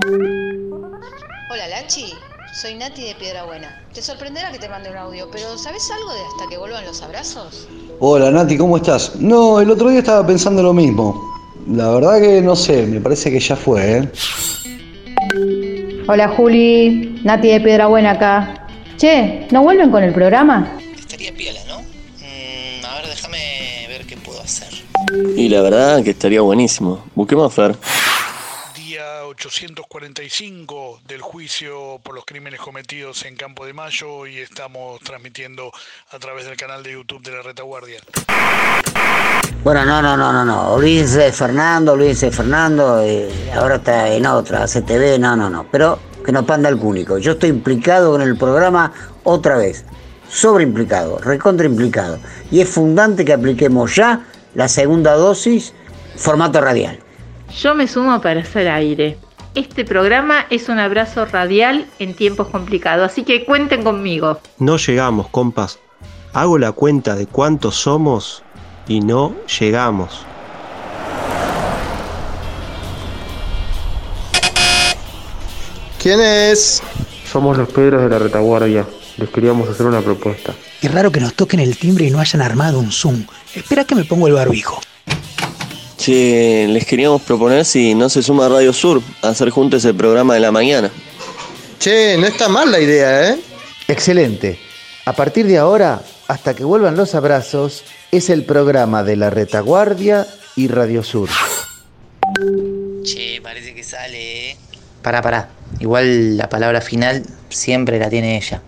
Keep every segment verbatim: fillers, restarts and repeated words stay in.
Hola Lachi, soy Nati de Piedrabuena. Te sorprenderá que te mande un audio, pero ¿sabes algo de hasta que vuelvan los abrazos? Hola Nati, ¿cómo estás? No, el otro día estaba pensando lo mismo. La verdad que no sé, me parece que ya fue, ¿eh? Hola Juli, Nati de Piedrabuena acá. Che, ¿no vuelven con el programa? Estaría piola, ¿no? Mm, a ver, déjame ver qué puedo hacer. Y la verdad que estaría buenísimo. Busquemos a Fer. Día ochocientos cuarenta y cinco del juicio por los crímenes cometidos en Campo de Mayo y estamos transmitiendo a través del canal de YouTube de La Retaguardia. Bueno, no, no, no, no, no. Olvídense de Fernando, olvídense de Fernando. Eh, ahora está en otra, C T V, no, no, no. Pero que no panda el cúnico. Yo estoy implicado con el programa otra vez. Sobreimplicado, recontraimplicado. Y es fundante que apliquemos ya la segunda dosis, formato radial. Yo me sumo para hacer aire. Este programa es un abrazo radial en tiempos complicados, así que cuenten conmigo. No llegamos, compas. Hago la cuenta de cuántos somos y no llegamos. ¿Quién es? Somos los Pedros de La Retaguardia. Les queríamos hacer una propuesta. Qué raro que nos toquen el timbre y no hayan armado un Zoom. Espera que me pongo el barbijo. Che, les queríamos proponer si no se suma Radio Sur a hacer juntos el programa de la mañana. Che, no está mal la idea, ¿eh? Excelente. A partir de ahora, hasta que vuelvan los abrazos, es el programa de La Retaguardia y Radio Sur. Che, parece que sale, ¿eh? Pará, pará. Igual la palabra final siempre la tiene ella.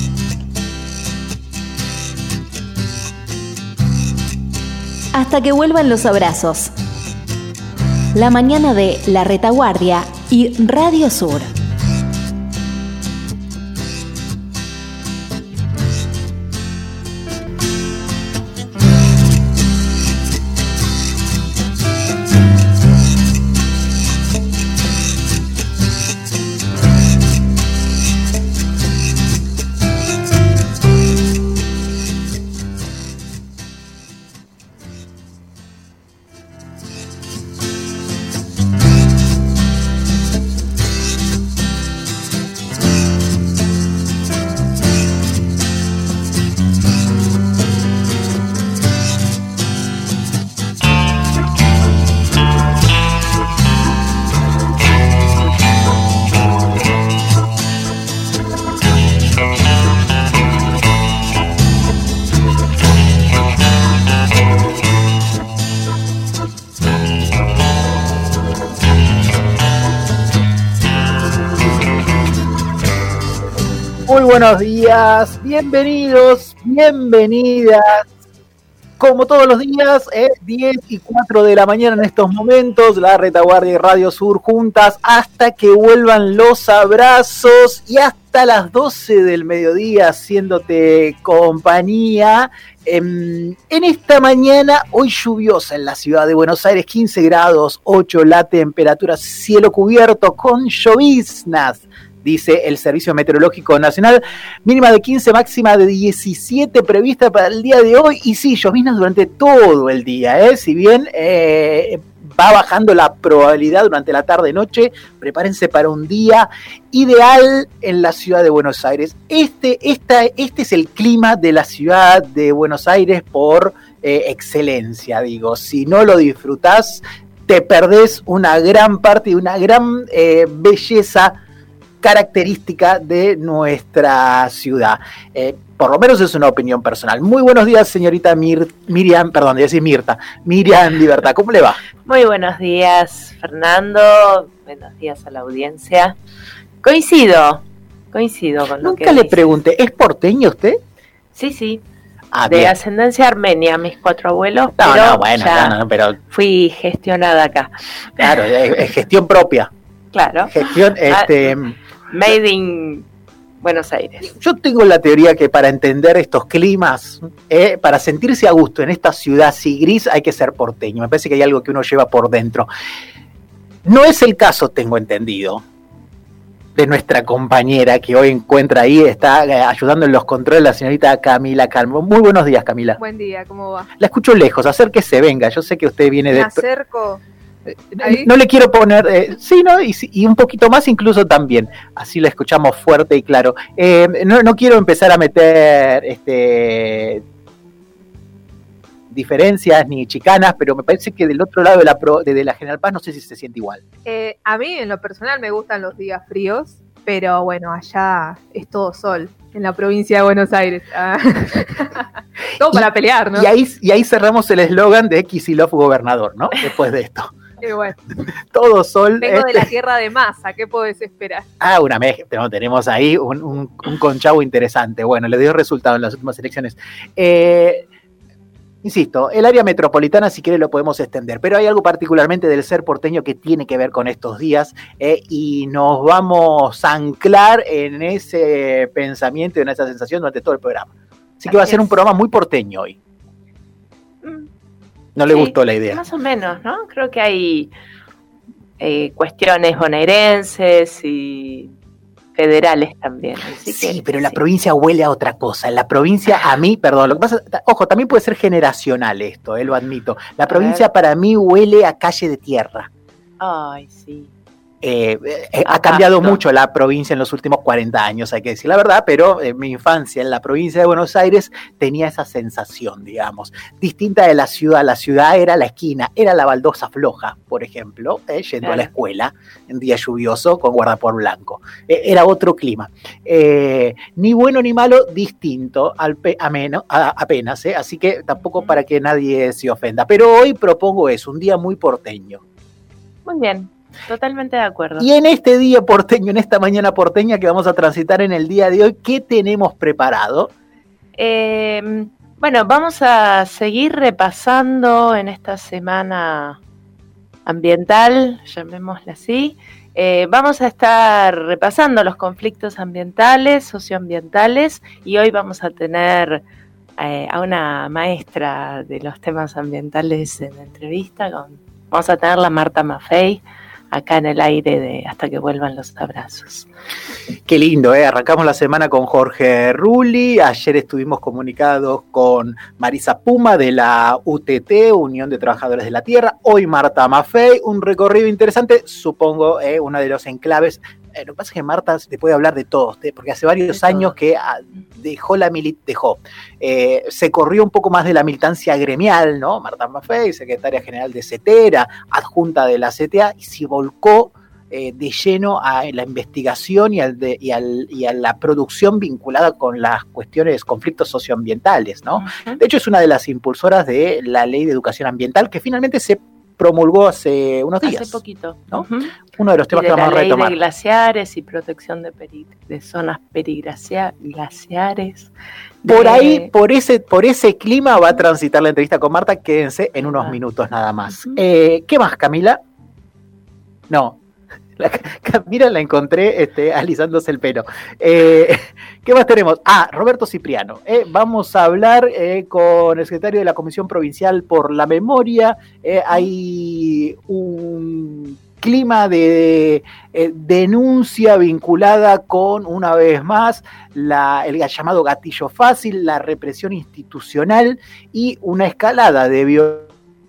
Hasta que vuelvan los abrazos. La mañana de La Retaguardia y Radio Sur. Muy buenos días, bienvenidos, bienvenidas. Como todos los días, eh, diez y cuatro de la mañana en estos momentos, La Retaguardia y Radio Sur juntas hasta que vuelvan los abrazos y hasta las doce del mediodía haciéndote compañía. En, en esta mañana, hoy lluviosa en la ciudad de Buenos Aires, quince grados, ocho la temperatura, cielo cubierto con lloviznas, dice el Servicio Meteorológico Nacional, mínima de quince, máxima de diecisiete prevista para el día de hoy, y sí, lloviznas durante todo el día, ¿eh? Si bien eh, va bajando la probabilidad durante la tarde-noche, prepárense para un día ideal en la ciudad de Buenos Aires. Este, esta, este es el clima de la ciudad de Buenos Aires por eh, excelencia, digo, si no lo disfrutás, te perdés una gran parte y una gran eh, belleza característica de nuestra ciudad. Eh, por lo menos es una opinión personal. Muy buenos días, señorita Mir, Miriam, perdón, decir Mirta, Miriam Libertad, ¿cómo le va? Muy buenos días, Fernando, buenos días a la audiencia. Coincido, coincido con lo Nunca que le dice. pregunté, ¿es porteño usted? Sí, sí, ah, de bien. ascendencia armenia, mis cuatro abuelos, No, pero no, bueno, ya no, no, pero fui gestionada acá. claro, es, es gestión propia. Claro. Gestión, este... Made in Buenos Aires. Yo tengo la teoría que para entender estos climas, eh, para sentirse a gusto en esta ciudad así gris, hay que ser porteño. Me parece que hay algo que uno lleva por dentro. No es el caso, tengo entendido, de nuestra compañera que hoy encuentra ahí, está eh, ayudando en los controles, la señorita Camila Calmo. Muy buenos días, Camila. Buen día, ¿cómo va? La escucho lejos, acérquese, venga. Yo sé que usted viene Me de... acerco. Eh, no le quiero poner, eh, sí, ¿no? Y, y un poquito más incluso también, así la escuchamos fuerte y claro. Eh, no, no quiero empezar a meter este diferencias ni chicanas, pero me parece que del otro lado de la, pro, de, de la General Paz no sé si se siente igual. Eh, a mí en lo personal me gustan los días fríos, pero bueno, allá es todo sol, en la provincia de Buenos Aires. Ah. Todo para pelear, ¿no? Y ahí, y ahí cerramos el eslogan de Kicillof gobernador, ¿no? Después de esto. Qué bueno. Todo sol. Vengo este... de la tierra de Massa, ¿qué podés esperar? Ah, una mezcla, no, tenemos ahí un, un, un conchavo interesante. Bueno, le dio resultado en las últimas elecciones. Eh... Insisto, el área metropolitana, si quiere, lo podemos extender, pero hay algo particularmente del ser porteño que tiene que ver con estos días eh, y nos vamos a anclar en ese pensamiento y en esa sensación durante todo el programa. Así que va a ser un programa muy porteño hoy. No le sí, gustó la idea. Más o menos, ¿no? Creo que hay eh, cuestiones bonaerenses y federales también. Así sí, que, pero la sí. provincia huele a otra cosa. En la provincia, a mí, perdón, lo que pasa, ojo, también puede ser generacional esto, eh, lo admito. La provincia para mí huele a calle de tierra. Ay, sí. Eh, eh, ha cambiado mucho la provincia en los últimos cuarenta años, hay que decir la verdad, pero en mi infancia en la provincia de Buenos Aires tenía esa sensación, digamos, distinta de la ciudad. La ciudad era la esquina, era la baldosa floja, por ejemplo, eh, yendo claro. a la escuela en día lluvioso con guardapolvo blanco. Eh, era otro clima. Eh, ni bueno ni malo, distinto, al pe- ameno, a, apenas, eh, así que tampoco para que nadie se ofenda. Pero hoy propongo eso, un día muy porteño. Muy bien. Totalmente de acuerdo. Y en este día porteño, en esta mañana porteña que vamos a transitar en el día de hoy, ¿qué tenemos preparado? Eh, bueno, vamos a seguir repasando en esta semana ambiental, llamémosla así. Eh, vamos a estar repasando los conflictos ambientales, socioambientales, y hoy vamos a tener eh, a una maestra de los temas ambientales en entrevista. Con, vamos a tener a Marta Maffei acá en el aire de Hasta que vuelvan los abrazos. Qué lindo, ¿eh? Arrancamos la semana con Jorge Rulli, ayer estuvimos comunicados con Marisa Puma de la U T T, Unión de Trabajadores de la Tierra, hoy Marta Maffei, un recorrido interesante, supongo, eh, uno de los enclaves. Eh, lo que pasa es que Marta te puede hablar de todo, porque hace varios años que dejó la mili- dejó, eh, se corrió un poco más de la militancia gremial, ¿no? Marta Maffei, secretaria general de CETERA, adjunta de la C T A, y se volcó eh, de lleno a la investigación y, al de, y, al, y a la producción vinculada con las cuestiones, conflictos socioambientales, ¿no? Uh-huh. De hecho, es una de las impulsoras de la Ley de Educación Ambiental, que finalmente se promulgó hace unos días. Hace poquito. ¿no? Uh-huh. Uno de los temas de que vamos a retomar. La ley de glaciares y protección de, peri- de zonas periglaciares. Por de... ahí, por ese, por ese clima va a transitar la entrevista con Marta. Quédense en unos ah. minutos nada más. Uh-huh. Eh, ¿Qué más, Camila? No. La, Camila la encontré este, alisándose el pelo. Eh, ¿Qué más tenemos? Ah, Roberto Cipriano. Eh, vamos a hablar eh, con el secretario de la Comisión Provincial por la Memoria. Eh, hay un clima de eh, denuncia vinculada con, una vez más, la, el llamado gatillo fácil, la represión institucional y una escalada de violencia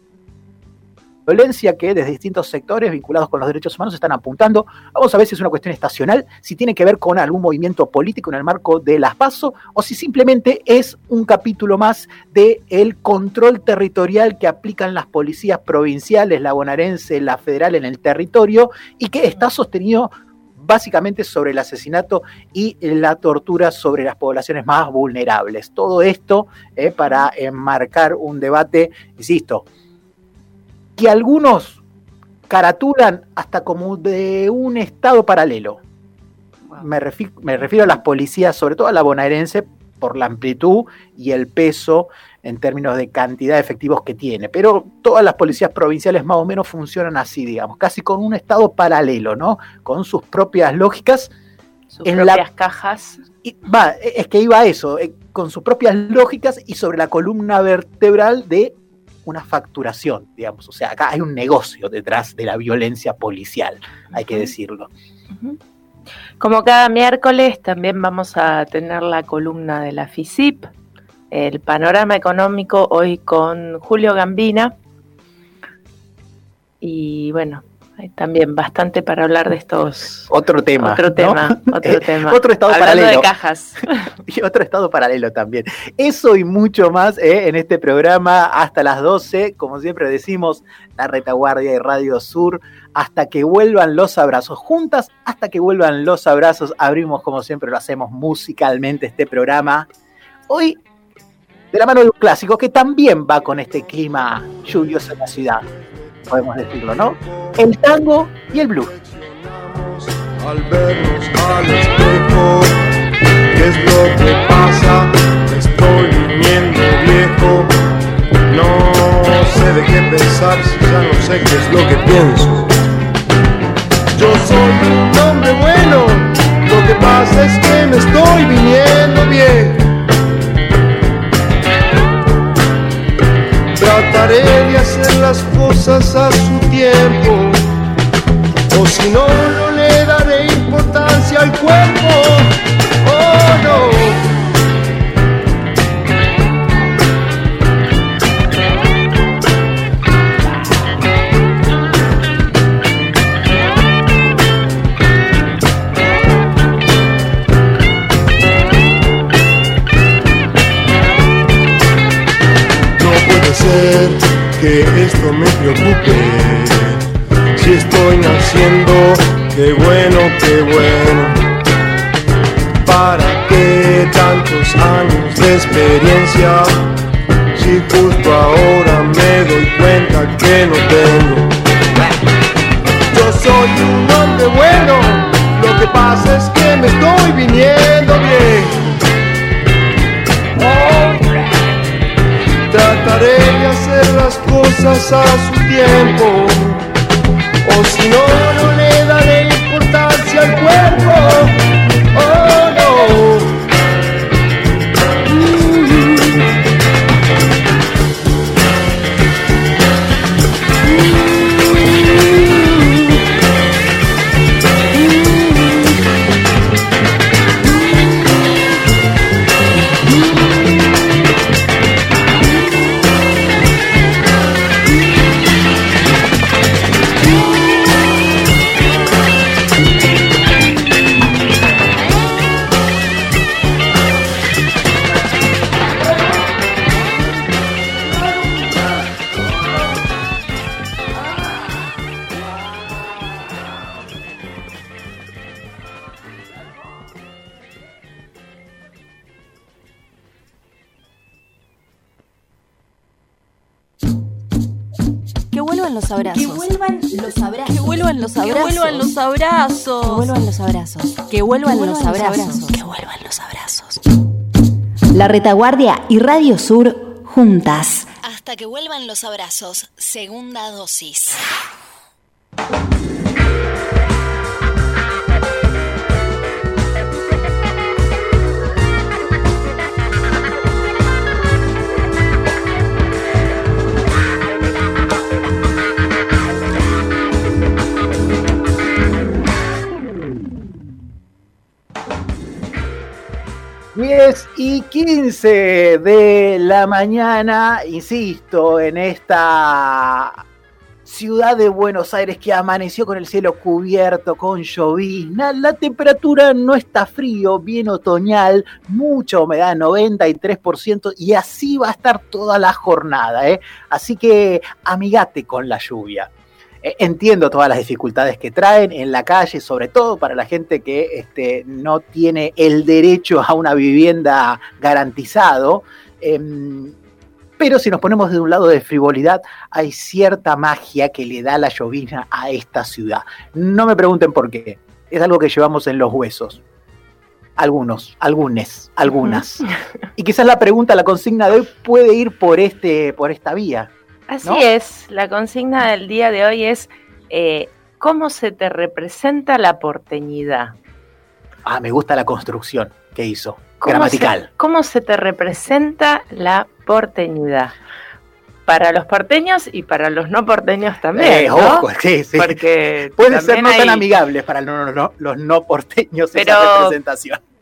violencia que desde distintos sectores vinculados con los derechos humanos están apuntando. Vamos a ver si es una cuestión estacional, si tiene que ver con algún movimiento político en el marco de las PASO o si simplemente es un capítulo más del control territorial que aplican las policías provinciales, la bonaerense, la federal en el territorio y que está sostenido básicamente sobre el asesinato y la tortura sobre las poblaciones más vulnerables. Todo esto eh, para enmarcar un debate, insisto, que algunos caratulan hasta como de un estado paralelo. Wow. Me, refi- me refiero a las policías, sobre todo a la bonaerense, por la amplitud y el peso en términos de cantidad de efectivos que tiene. Pero todas las policías provinciales más o menos funcionan así, digamos, casi con un estado paralelo, ¿no? Con sus propias lógicas. Sus en propias la... cajas. Y, va, es que iba a eso, eh, con sus propias lógicas y sobre la columna vertebral de una facturación, digamos, o sea, acá hay un negocio detrás de la violencia policial, hay uh-huh. que decirlo. Uh-huh. Como cada miércoles también vamos a tener la columna de la FICIP, el panorama económico, hoy con Julio Gambina. y bueno, hay también bastante para hablar de estos. Otro tema. Otro tema, ¿no? otro tema. Otro estado Hablando paralelo. de cajas. Y otro estado paralelo también. Eso y mucho más ¿eh? en este programa hasta las doce. Como siempre decimos, la retaguardia de Radio Sur. Hasta que vuelvan los abrazos. Juntas, hasta que vuelvan los abrazos. Abrimos, como siempre lo hacemos musicalmente, este programa. Hoy, de la mano de un clásico que también va con este clima lluvioso en la ciudad. Podemos decirlo, ¿no? El tango y el blues. Al vernos al espejo, ¿qué es lo que pasa? Me estoy viniendo viejo. No sé de qué pensar si ya no sé qué es lo que pienso. Yo soy un hombre bueno, lo que pasa es que me estoy viniendo viejo. Trataré de hacer las cosas a su tiempo, o si no, no le daré importancia al cuerpo. Oh no. Que esto me preocupe. Si estoy naciendo, qué bueno, qué bueno. ¿Para qué tantos años de experiencia? Si justo ahora me doy cuenta que no tengo. Yo soy un hombre bueno, lo que pasa es que me estoy viniendo bien. Trataré de hacer las cosas a su tiempo, o si no, no le daré importancia al cuerpo. Oh no. Los abrazos. Que vuelvan los abrazos. Que vuelvan los abrazos. Que vuelvan los abrazos. Que vuelvan los abrazos. Que vuelvan los abrazos. Que vuelvan los abrazos. La Retaguardia y Radio Sur juntas. Hasta que vuelvan los abrazos. Segunda dosis. diez y quince de la mañana, insisto, en esta ciudad de Buenos Aires que amaneció con el cielo cubierto, con llovizna. La temperatura no está frío, bien otoñal, mucha humedad, noventa y tres por ciento, y así va a estar toda la jornada, ¿eh? Así que amigate con la lluvia. Entiendo todas las dificultades que traen en la calle, sobre todo para la gente que este, no tiene el derecho a una vivienda garantizado, eh, pero si nos ponemos de un lado de frivolidad, hay cierta magia que le da la llovizna a esta ciudad. No me pregunten por qué, es algo que llevamos en los huesos. Algunos, algunes, algunas. Uh-huh. Y quizás la pregunta, la consigna de hoy puede ir por, este, por esta vía. Así ¿no? es, la consigna del día de hoy es eh, ¿cómo se te representa la porteñidad? Ah, me gusta la construcción que hizo, gramatical. Se, ¿Cómo se te representa la porteñidad? Para los porteños y para los no porteños también, eh, ¿no? Ojo, sí, sí. Porque puede ser no hay... tan amigables para no, no, no, los no porteños pero, esa representación.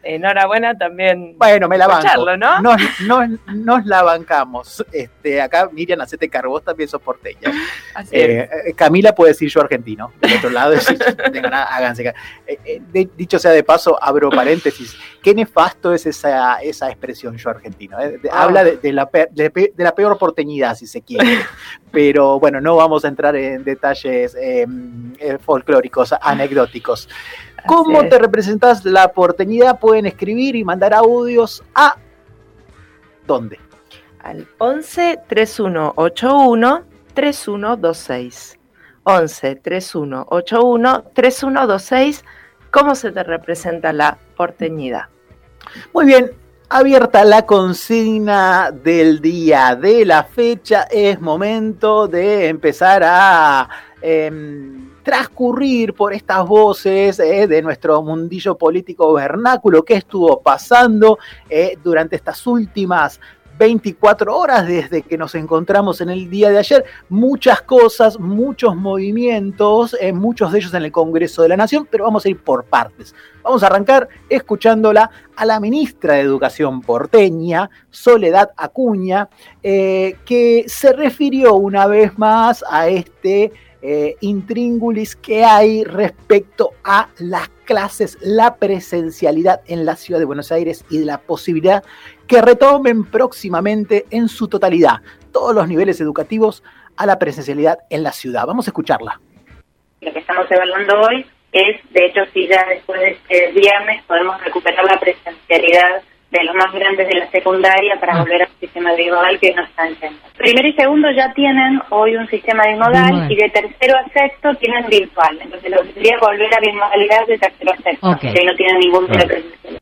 enhorabuena también. Bueno, me la banco. Escucharlo, ¿no? Nos, nos, nos la bancamos. Este, acá Miriam, hacete cargo, vos también sos porteña. Así Eh, eh, Camila puede decir yo argentino. Del otro lado, decir, no tengo nada, háganse cargo. Eh, eh, de- dicho sea de paso, abro paréntesis. Qué nefasto es esa, esa expresión yo argentino. eh. De- Ah. Habla de, de la pe- de, pe- de la peor porteñidad, si se quiere. Pero bueno, no vamos a entrar en detalles eh, eh, folclóricos, anecdóticos. ¿Cómo es. te representas la porteñidad? Pueden escribir y mandar audios a... ¿Dónde? Al once treinta y uno ochenta y uno treinta y uno veintiséis. once treinta y uno ochenta y uno treinta y uno veintiséis. ¿Cómo se te representa la porteñidad? Muy bien, abierta la consigna del día de la fecha, es momento de empezar a em, transcurrir por estas voces eh, de nuestro mundillo político vernáculo. ¿Qué estuvo pasando eh, durante estas últimas veinticuatro horas desde que nos encontramos en el día de ayer? Muchas cosas, muchos movimientos, eh, muchos de ellos en el Congreso de la Nación, pero vamos a ir por partes. Vamos a arrancar escuchándola a la ministra de Educación porteña, Soledad Acuña, eh, que se refirió una vez más a este eh, intríngulis que hay respecto a las clases, la presencialidad en la ciudad de Buenos Aires y de la posibilidad que retomen próximamente en su totalidad todos los niveles educativos a la presencialidad en la ciudad. Vamos a escucharla. Lo que estamos evaluando hoy es, de hecho, si ya después de este viernes podemos recuperar la presencialidad de los más grandes de la secundaria para volver al sistema bimodal que no está en centro. Primero y segundo ya tienen hoy un sistema bimodal Bimodal. y de tercero a sexto tienen virtual. Entonces lo que sería volver a bimodalidad de tercero a sexto, Ok. que no tienen ningún Ah. presencial.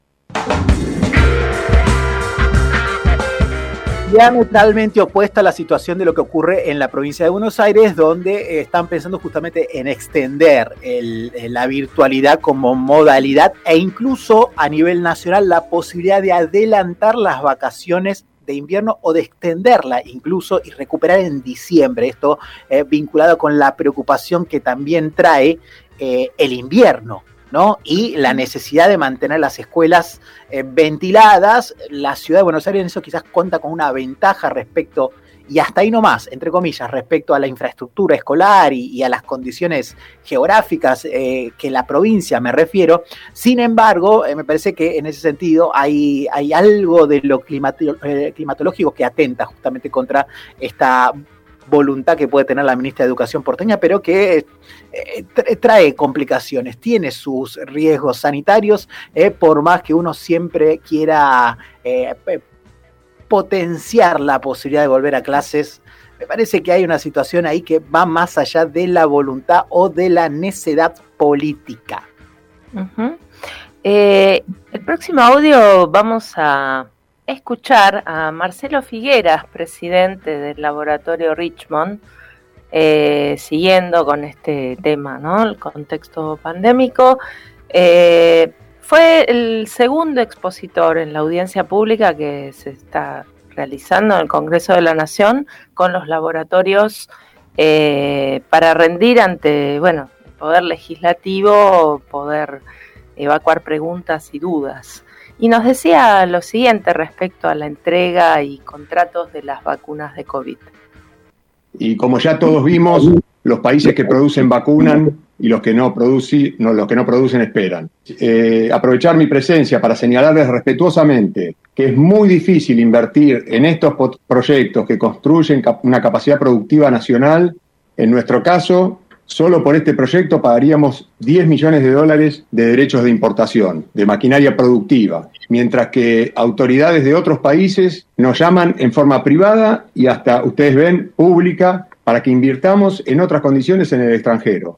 Diametralmente opuesta a la situación de lo que ocurre en la provincia de Buenos Aires, donde eh, están pensando justamente en extender el- el- la virtualidad como modalidad e incluso a nivel nacional la posibilidad de adelantar las vacaciones de invierno o de extenderla incluso y recuperar en diciembre. Esto eh, vinculado con la preocupación que también trae eh, el invierno, ¿no? Y la necesidad de mantener las escuelas eh, ventiladas. La ciudad de Buenos Aires en eso quizás cuenta con una ventaja respecto, y hasta ahí nomás, entre comillas, respecto a la infraestructura escolar y, y a las condiciones geográficas eh, que la provincia me refiero. Sin embargo, eh, me parece que en ese sentido hay, hay algo de lo climato- eh, climatológico que atenta justamente contra esta voluntad que puede tener la ministra de Educación porteña, pero que eh, tra- trae complicaciones, tiene sus riesgos sanitarios, eh, por más que uno siempre quiera eh, pe- potenciar la posibilidad de volver a clases. Me parece que hay una situación ahí que va más allá de la voluntad o de la necedad política. Ujú. Eh, el próximo audio vamos a escuchar a Marcelo Figueras, presidente del laboratorio Richmond, eh, siguiendo con este tema, ¿no? El contexto pandémico. Eh, fue el segundo expositor en la audiencia pública que se está realizando en el Congreso de la Nación con los laboratorios eh, para rendir ante, bueno, el Poder Legislativo, poder evacuar preguntas y dudas. Y nos decía lo siguiente respecto a la entrega y contratos de las vacunas de COVID. Y como ya todos vimos, los países que producen vacunan y los que no, produci- no, los que no producen esperan. Eh, aprovechar mi presencia para señalarles respetuosamente que es muy difícil invertir en estos po- proyectos que construyen cap- una capacidad productiva nacional. En nuestro caso, solo por este proyecto pagaríamos diez millones de dólares de derechos de importación, de maquinaria productiva, mientras que autoridades de otros países nos llaman en forma privada y hasta, ustedes ven, pública, para que invirtamos en otras condiciones en el extranjero.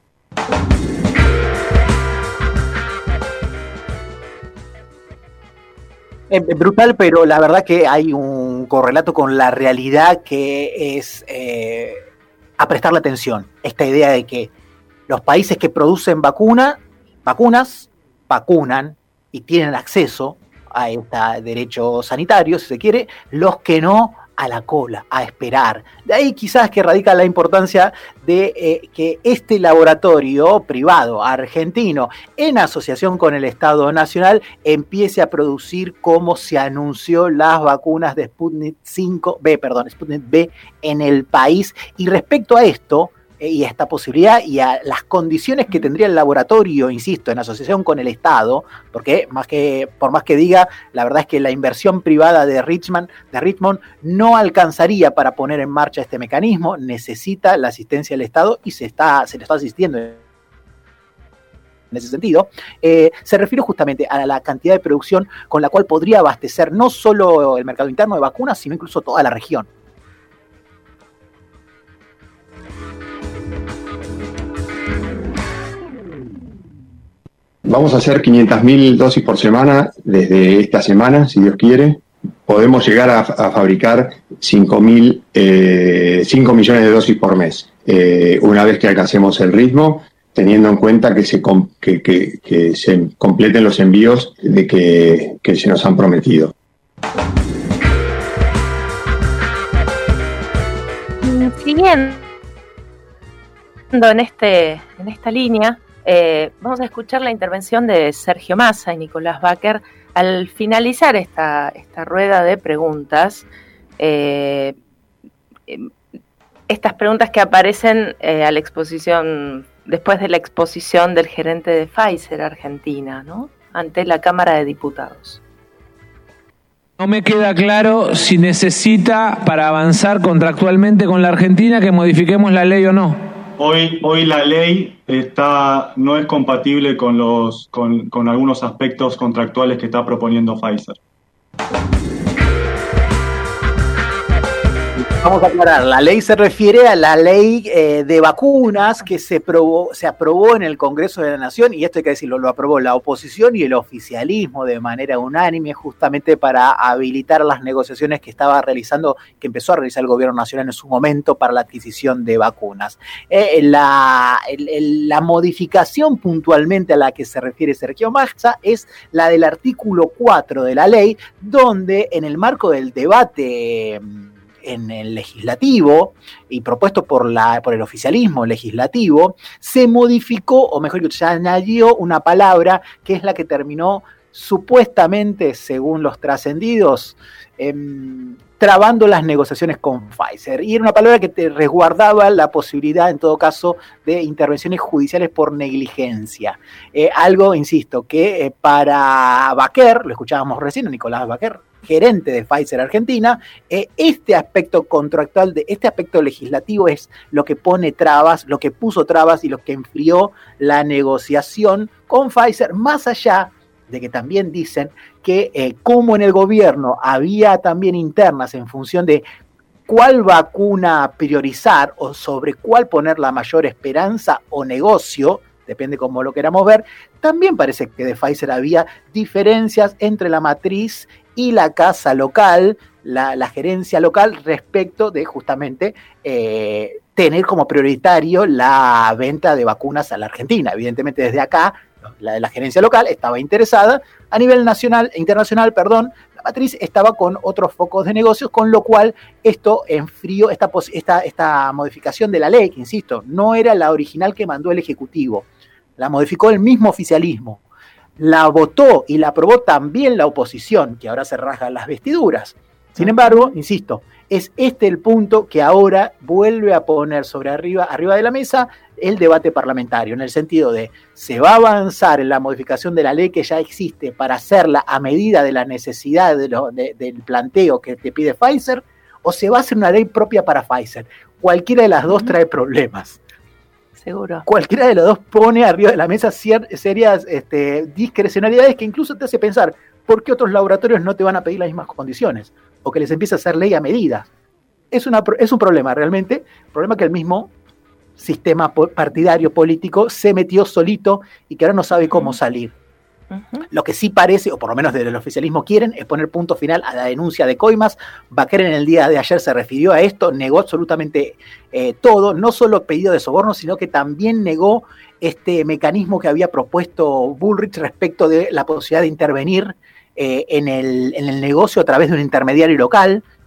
Es brutal, pero la verdad que hay un correlato con la realidad que es eh, a prestarle atención. Esta idea de que los países que producen vacuna, vacunas, vacunan y tienen acceso a este derecho sanitario, si se quiere, los que no a la cola, a esperar. De ahí quizás que radica la importancia de eh, que este laboratorio privado argentino, en asociación con el Estado Nacional, empiece a producir, como se anunció, las vacunas de Sputnik cinco B, perdón, Sputnik B en el país. Y respecto a esto, y a esta posibilidad y a las condiciones que tendría el laboratorio, insisto, en asociación con el Estado, porque más que, por más que diga, la verdad es que la inversión privada de Richmond, de Richmond no alcanzaría para poner en marcha este mecanismo, necesita la asistencia del Estado y se, está, se le está asistiendo en ese sentido, eh, se refiere justamente a la cantidad de producción con la cual podría abastecer no solo el mercado interno de vacunas, sino incluso toda la región. Vamos a hacer quinientas mil dosis por semana desde esta semana, si Dios quiere. Podemos llegar a, a fabricar cinco mil, eh, cinco millones de dosis por mes, eh, una vez que alcancemos el ritmo, teniendo en cuenta que se, com- que, que, que se completen los envíos de que, que se nos han prometido. Siguiendo en, este, en esta línea, Eh, vamos a escuchar la intervención de Sergio Massa y Nicolás Bakker al finalizar esta, esta rueda de preguntas. Eh, estas preguntas que aparecen eh, a la exposición, después de la exposición del gerente de Pfizer Argentina, ¿no?, ante la Cámara de Diputados. No me queda claro si necesita, para avanzar contractualmente con la Argentina, que modifiquemos la ley o no. Hoy, hoy la ley está, no es compatible con, los, con, con algunos aspectos contractuales que está proponiendo Pfizer. Vamos a aclarar, la ley se refiere a la ley eh, de vacunas que se, probó, se aprobó en el Congreso de la Nación, y esto hay que decirlo, lo aprobó la oposición y el oficialismo de manera unánime, justamente para habilitar las negociaciones que estaba realizando, que empezó a realizar el gobierno nacional en su momento para la adquisición de vacunas. Eh, la, el, el, la modificación puntualmente a la que se refiere Sergio Massa es la del artículo cuatro de la ley, donde en el marco del debate en el legislativo y propuesto por, la, por el oficialismo legislativo, se modificó, o mejor dicho, se añadió una palabra que es la que terminó supuestamente, según los trascendidos, eh, trabando las negociaciones con Pfizer. Y era una palabra que te resguardaba la posibilidad, en todo caso, de intervenciones judiciales por negligencia. Eh, algo, insisto, que eh, para Bakker, lo escuchábamos recién, Nicolás Bakker, gerente de Pfizer Argentina, eh, este aspecto contractual, de este aspecto legislativo es lo que pone trabas, lo que puso trabas y lo que enfrió la negociación con Pfizer, más allá de que también dicen que eh, como en el gobierno había también internas en función de cuál vacuna priorizar o sobre cuál poner la mayor esperanza o negocio, depende cómo lo queramos ver, también parece que de Pfizer había diferencias entre la matriz y la casa local, la, la gerencia local, respecto de justamente eh, tener como prioritario la venta de vacunas a la Argentina. Evidentemente desde acá, la, la gerencia local estaba interesada, a nivel nacional, internacional, perdón, la matriz estaba con otros focos de negocios, con lo cual esto enfrió, esta, esta, esta modificación de la ley, que insisto, no era la original que mandó el Ejecutivo, la modificó el mismo oficialismo. La votó y la aprobó también la oposición, que ahora se rasgan las vestiduras. Sin embargo, insisto, es este el punto que ahora vuelve a poner sobre arriba, arriba de la mesa el debate parlamentario, en el sentido de, ¿se va a avanzar en la modificación de la ley que ya existe para hacerla a medida de la necesidad de lo, de, del planteo que te pide Pfizer, o se va a hacer una ley propia para Pfizer? Cualquiera de las dos trae problemas. Seguro. Cualquiera de los dos pone arriba de la mesa cier- serias este, discrecionalidades que incluso te hace pensar por qué otros laboratorios no te van a pedir las mismas condiciones o que les empieza a hacer ley a medida. Es, una, es un problema realmente, problema que el mismo sistema partidario político se metió solito y que ahora no sabe cómo salir. Uh-huh. Lo que sí parece, o por lo menos desde el oficialismo quieren, es poner punto final a la denuncia de Coimas. Bakker en el día de ayer se refirió a esto, negó absolutamente eh, todo, no solo pedido de soborno, sino que también negó este mecanismo que había propuesto Bullrich respecto de la posibilidad de intervenir eh, en, el, en el negocio a través de un intermediario local,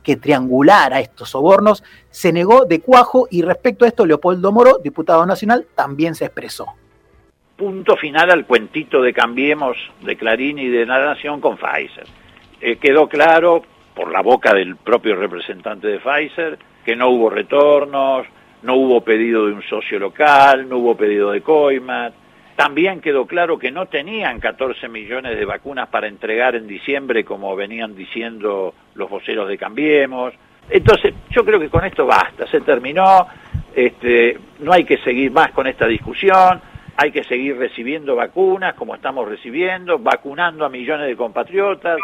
que triangulara estos sobornos, se negó de cuajo y respecto a esto Leopoldo Moro, diputado nacional, también se expresó. Punto final al cuentito de Cambiemos de Clarín y de La Nación con Pfizer. Eh, quedó claro por la boca del propio representante de Pfizer que no hubo retornos, no hubo pedido de un socio local, no hubo pedido de Coimat. También quedó claro que no tenían catorce millones de vacunas para entregar en diciembre como venían diciendo los voceros de Cambiemos. Entonces yo creo que con esto basta, se terminó, este, no hay que seguir más con esta discusión. Hay que seguir recibiendo vacunas como estamos recibiendo, vacunando a millones de compatriotas.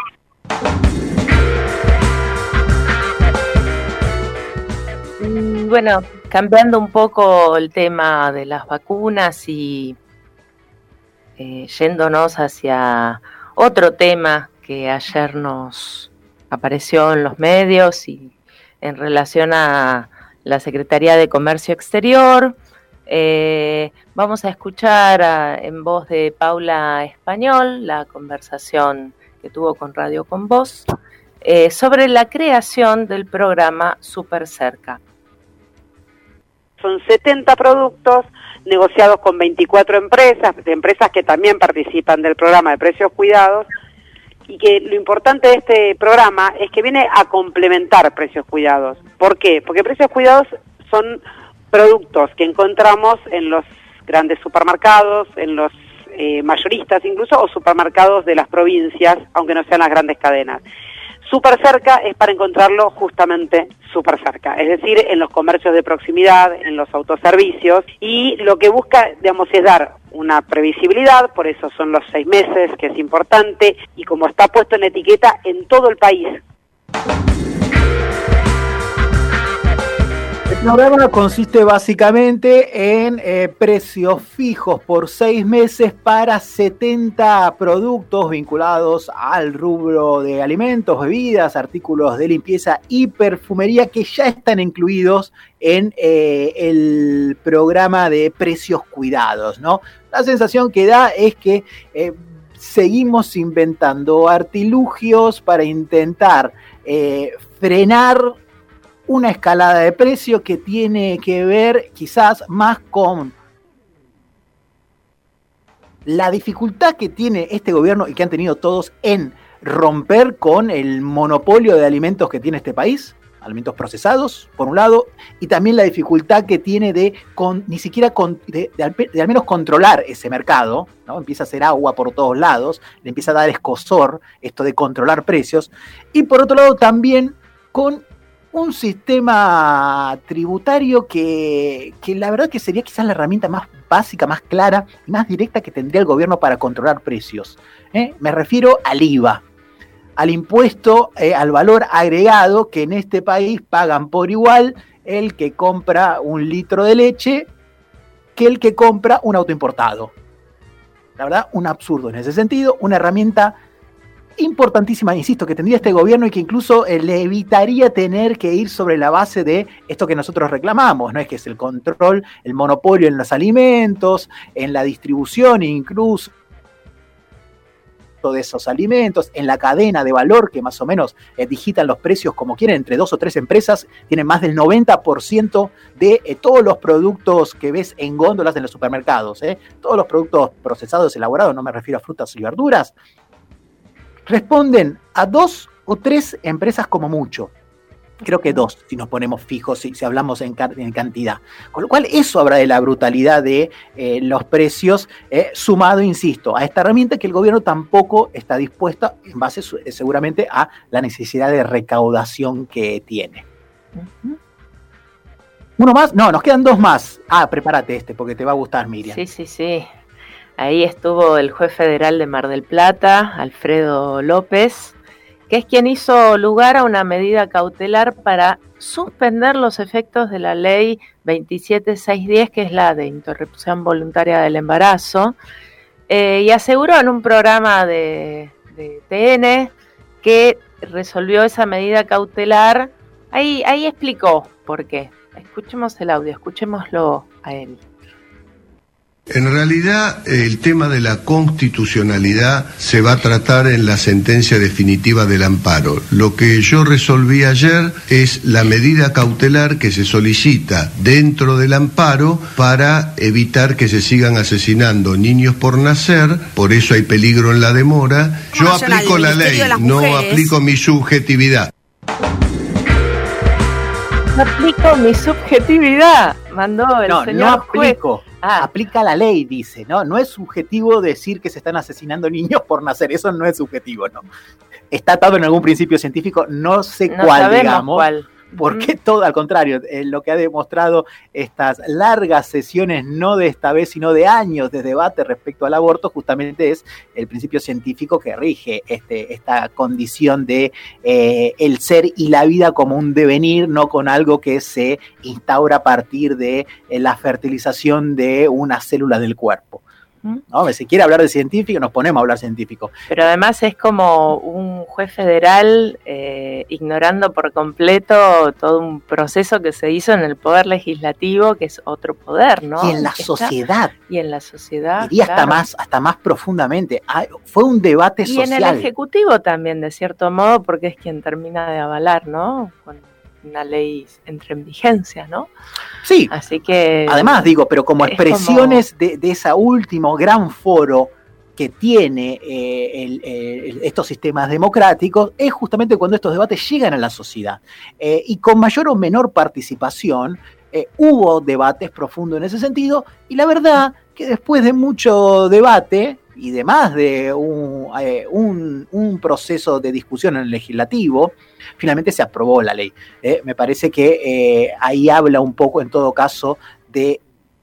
Bueno, cambiando un poco el tema de las vacunas y eh, yéndonos hacia otro tema que ayer nos apareció en los medios y en relación a la Secretaría de Comercio Exterior. Eh, vamos a escuchar a, en voz de Paula Español la conversación que tuvo con Radio Con Voz eh, sobre la creación del programa Super Cerca. Son setenta productos negociados con veinticuatro empresas, de empresas que también participan del programa de precios cuidados, y que lo importante de este programa es que viene a complementar precios cuidados. ¿Por qué? Porque precios cuidados son productos que encontramos en los grandes supermercados, en los eh, mayoristas incluso, o supermercados de las provincias, aunque no sean las grandes cadenas. Super cerca es para encontrarlo justamente super cerca, es decir, en los comercios de proximidad, en los autoservicios, y lo que busca, digamos, es dar una previsibilidad, por eso son los seis meses, que es importante, y como está puesto en etiqueta, en todo el país. El programa consiste básicamente en eh, precios fijos por seis meses para setenta productos vinculados al rubro de alimentos, bebidas, artículos de limpieza y perfumería que ya están incluidos en eh, el programa de precios cuidados, ¿no? La sensación que da es que eh, seguimos inventando artilugios para intentar eh, frenar una escalada de precio que tiene que ver quizás más con la dificultad que tiene este gobierno y que han tenido todos en romper con el monopolio de alimentos que tiene este país, alimentos procesados, por un lado, y también la dificultad que tiene de con, ni siquiera con, de, de, al, de al menos controlar ese mercado, ¿no? Empieza a hacer agua por todos lados, le empieza a dar escozor esto de controlar precios, y por otro lado también con un sistema tributario que, que la verdad que sería quizás la herramienta más básica, más clara y más directa que tendría el gobierno para controlar precios. ¿eh? Me refiero al I V A, al impuesto eh, al valor agregado que en este país pagan por igual el que compra un litro de leche que el que compra un auto importado. La verdad, un absurdo en ese sentido, una herramienta importantísima, insisto, que tendría este gobierno y que incluso eh, le evitaría tener que ir sobre la base de esto que nosotros reclamamos, ¿no? Es que es el control, el monopolio en los alimentos, en la distribución incluso de esos alimentos, en la cadena de valor que más o menos eh, digitan los precios como quieren, entre dos o tres empresas tienen más del noventa por ciento de eh, todos los productos que ves en góndolas en los supermercados, ¿eh? Todos los productos procesados, elaborados, no me refiero a frutas y verduras, responden a dos o tres empresas como mucho. Creo que dos, si nos ponemos fijos, si, si hablamos en, en cantidad. Con lo cual, eso habla de la brutalidad de eh, los precios, eh, sumado, insisto, a esta herramienta que el gobierno tampoco está dispuesto, en base seguramente a la necesidad de recaudación que tiene. Uh-huh. ¿Uno más? No, nos quedan dos más. Ah, prepárate este, porque te va a gustar, Miriam. Sí, sí, sí. Ahí estuvo el juez federal de Mar del Plata, Alfredo López, que es quien hizo lugar a una medida cautelar para suspender los efectos de la ley veintisiete seiscientos diez, que es la de interrupción voluntaria del embarazo, eh, y aseguró en un programa de, de T N que resolvió esa medida cautelar. Ahí, ahí explicó por qué. Escuchemos el audio, escuchémoslo a él. En realidad, el tema de la constitucionalidad se va a tratar en la sentencia definitiva del amparo. Lo que yo resolví ayer es la medida cautelar que se solicita dentro del amparo para evitar que se sigan asesinando niños por nacer, por eso hay peligro en la demora. Yo aplico la ley, no aplico mi subjetividad. No aplico mi subjetividad, mandó el no, señor no aplico. Juez. Ah. Aplica la ley, dice, ¿no? No es subjetivo decir que se están asesinando niños por nacer, eso no es subjetivo, ¿no? Está atado en algún principio científico, no sé no cuál, digamos. Cuál. Porque todo al contrario, eh, lo que ha demostrado estas largas sesiones, no de esta vez, sino de años de debate respecto al aborto, justamente es el principio científico que rige este, esta condición de eh, el ser y la vida como un devenir, no con algo que se instaura a partir de eh, la fertilización de una célula del cuerpo. ¿No? Si quiere hablar de científico, nos ponemos a hablar científico. Pero además es como un juez federal eh, ignorando por completo todo un proceso que se hizo en el poder legislativo, que es otro poder, ¿no? Y en la sociedad. Y en la sociedad. Diría claro. hasta más, hasta más profundamente. Ah, fue un debate y social. Y en el Ejecutivo también, de cierto modo, porque es quien termina de avalar, ¿no? Con una ley entre en vigencia, ¿no? Sí. Así que... Además, digo, pero como expresiones como... de, de ese último gran foro que tiene eh, el, el, estos sistemas democráticos, es justamente cuando estos debates llegan a la sociedad. Eh, y con mayor o menor participación, eh, hubo debates profundos en ese sentido, y la verdad que después de mucho debate, y demás de un, eh, un, un proceso de discusión en el legislativo, finalmente se aprobó la ley. Eh, me parece que eh, ahí habla un poco, en todo caso, de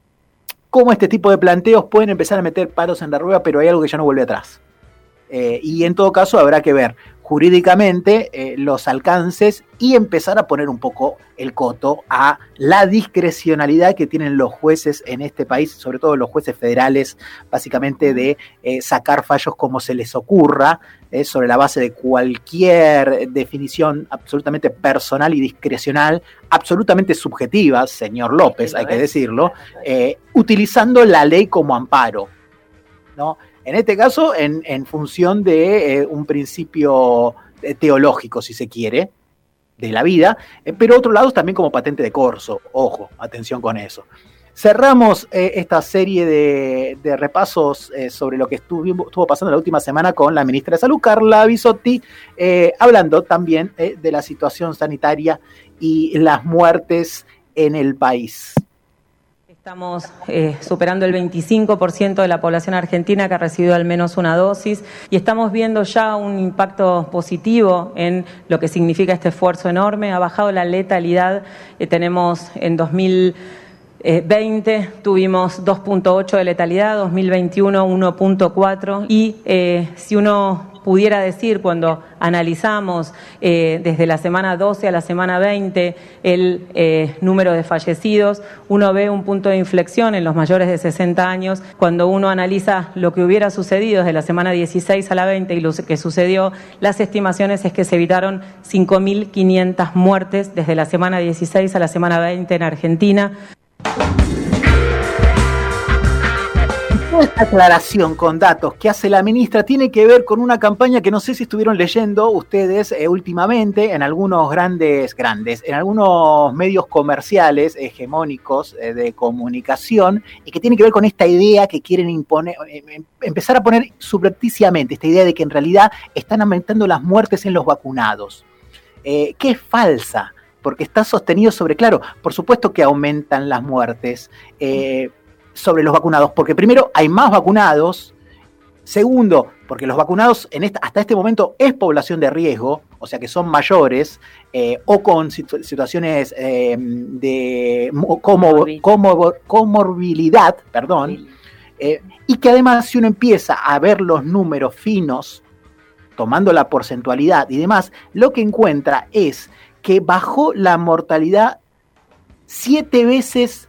cómo este tipo de planteos pueden empezar a meter palos en la rueda, pero hay algo que ya no vuelve atrás. Eh, y en todo caso habrá que ver jurídicamente eh, los alcances y empezar a poner un poco el coto a la discrecionalidad que tienen los jueces en este país, sobre todo los jueces federales, básicamente de eh, sacar fallos como se les ocurra, eh, sobre la base de cualquier definición absolutamente personal y discrecional, absolutamente subjetiva, señor López, hay que decirlo, eh, utilizando la ley como amparo, ¿no? En este caso, en, en función de eh, un principio teológico, si se quiere, de la vida, eh, pero otro lado también como patente de corso. Ojo, atención con eso. Cerramos eh, esta serie de, de repasos eh, sobre lo que estuvo, estuvo pasando la última semana con la ministra de Salud, Carla Bisotti, eh, hablando también eh, de la situación sanitaria y las muertes en el país. Estamos eh, superando el veinticinco por ciento de la población argentina que ha recibido al menos una dosis y estamos viendo ya un impacto positivo en lo que significa este esfuerzo enorme. Ha bajado la letalidad, eh, tenemos en dos mil veinte tuvimos dos punto ocho de letalidad, dos mil veintiuno uno punto cuatro y eh, si uno pudiera decir cuando analizamos eh, desde la semana doce a la semana veinte el eh, número de fallecidos, uno ve un punto de inflexión en los mayores de sesenta años. Cuando uno analiza lo que hubiera sucedido desde la semana dieciséis a la veinte y lo que sucedió, las estimaciones es que se evitaron cinco mil quinientas muertes desde la semana dieciséis a la semana veinte en Argentina. Esta aclaración con datos que hace la ministra tiene que ver con una campaña que no sé si estuvieron leyendo ustedes eh, últimamente en algunos grandes, grandes, en algunos medios comerciales hegemónicos eh, de comunicación y que tiene que ver con esta idea que quieren imponer, eh, empezar a poner subrepticiamente, esta idea de que en realidad están aumentando las muertes en los vacunados, eh, que es falsa, porque está sostenido sobre, claro, por supuesto que aumentan las muertes, eh, sobre los vacunados, porque primero hay más vacunados, segundo, porque los vacunados en esta, hasta este momento es población de riesgo, o sea que son mayores eh, o con situ- situaciones eh, de como, como, comorbilidad, perdón, eh, y que además si uno empieza a ver los números finos, tomando la porcentualidad y demás, lo que encuentra es que bajó la mortalidad siete veces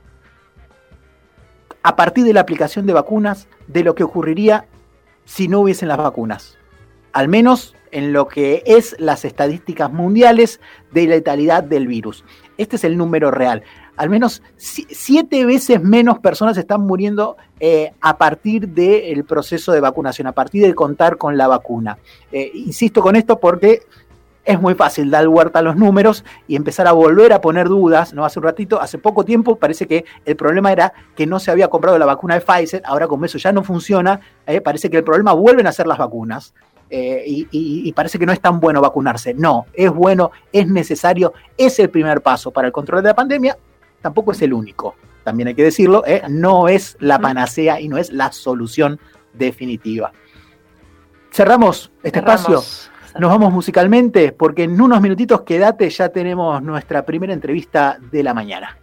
a partir de la aplicación de vacunas de lo que ocurriría si no hubiesen las vacunas. Al menos en lo que es las estadísticas mundiales de letalidad del virus. Este es el número real. Al menos siete veces menos personas están muriendo eh, a partir del proceso de vacunación, a partir de contar con la vacuna. Eh, insisto con esto porque es muy fácil dar vuelta a los números y empezar a volver a poner dudas, ¿no? Hace un ratito, hace poco tiempo, parece que el problema era que no se había comprado la vacuna de Pfizer, ahora como eso ya no funciona, eh, parece que el problema vuelven a ser las vacunas. Eh, y, y, y parece que no es tan bueno vacunarse. No, es bueno, es necesario, es el primer paso para el control de la pandemia, tampoco es el único, también hay que decirlo, eh, no es la panacea y no es la solución definitiva. Cerramos este Cerramos. espacio. Nos vamos musicalmente porque en unos minutitos, quédate, ya tenemos nuestra primera entrevista de la mañana.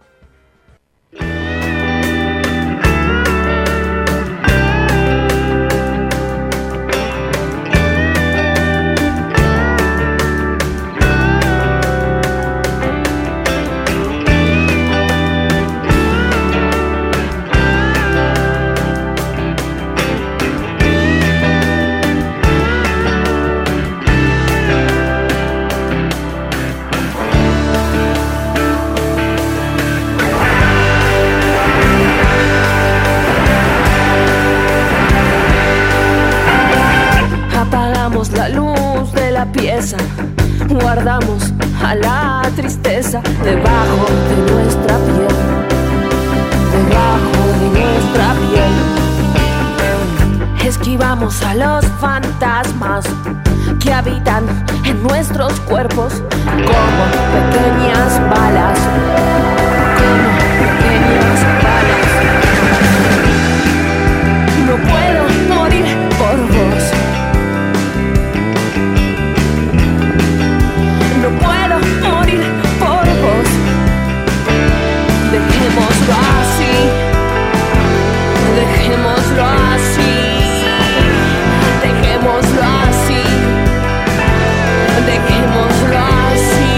La luz de la pieza, guardamos a la tristeza debajo de nuestra piel, debajo de nuestra piel. Esquivamos a los fantasmas que habitan en nuestros cuerpos como pequeñas balas, como pequeñas balas. No puedo morir por vos. No puedo morir por vos. Dejémoslo así. Dejémoslo así. Dejémoslo así. Dejémoslo así.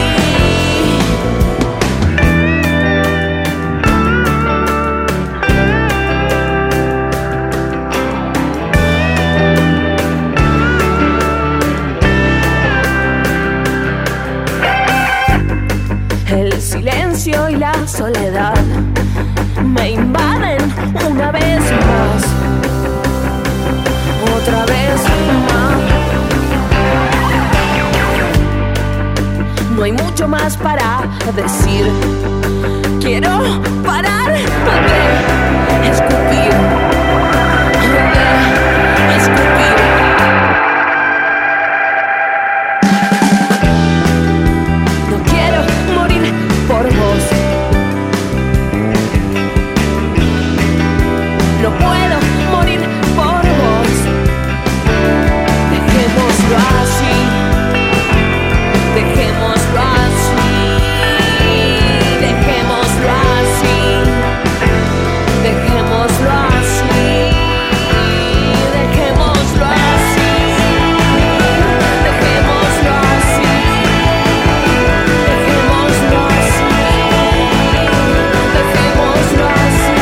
El silencio y la soledad me invaden una vez más, otra vez más. No hay mucho más para decir. Quiero parar de escupir, de escupir. Por vos. No puedo morir por vos. Dejémoslo así. Dejémoslo así. Dejémoslo así. Dejémoslo así. Dejémoslo así. Dejémoslo así. Dejémoslo así. Dejémoslo así.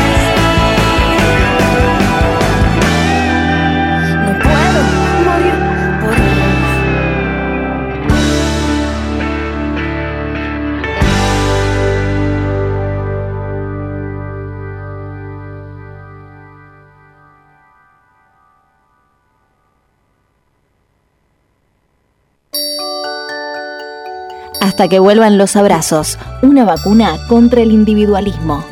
No puedo morir por vos. Hasta que vuelvan los abrazos, una vacuna contra el individualismo.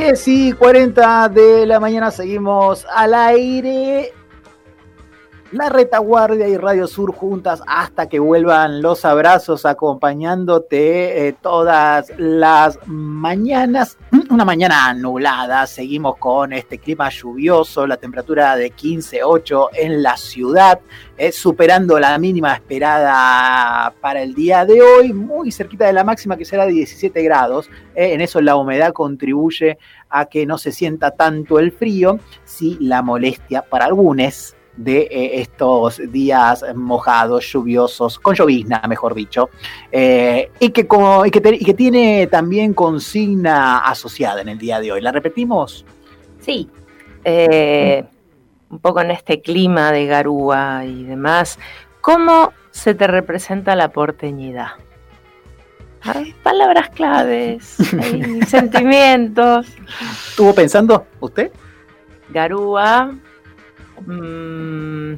diez y cuarenta de la mañana, seguimos al aire. La Retaguardia y Radio Sur juntas hasta que vuelvan los abrazos, acompañándote eh, todas las mañanas. Una mañana nublada, seguimos con este clima lluvioso, la temperatura de quince punto ocho en la ciudad, eh, superando la mínima esperada para el día de hoy, muy cerquita de la máxima que será de diecisiete grados. Eh, en eso la humedad contribuye a que no se sienta tanto el frío, sí la molestia para algunos de eh, estos días mojados, lluviosos, con llovizna, mejor dicho, eh, y, que como, y, que te, y que tiene también consigna asociada en el día de hoy. ¿La repetimos? Sí, eh, un poco en este clima de garúa y demás, ¿cómo se te representa la porteñidad? Hay palabras claves, hay sentimientos. ¿Estuvo pensando usted? Garúa... Mm,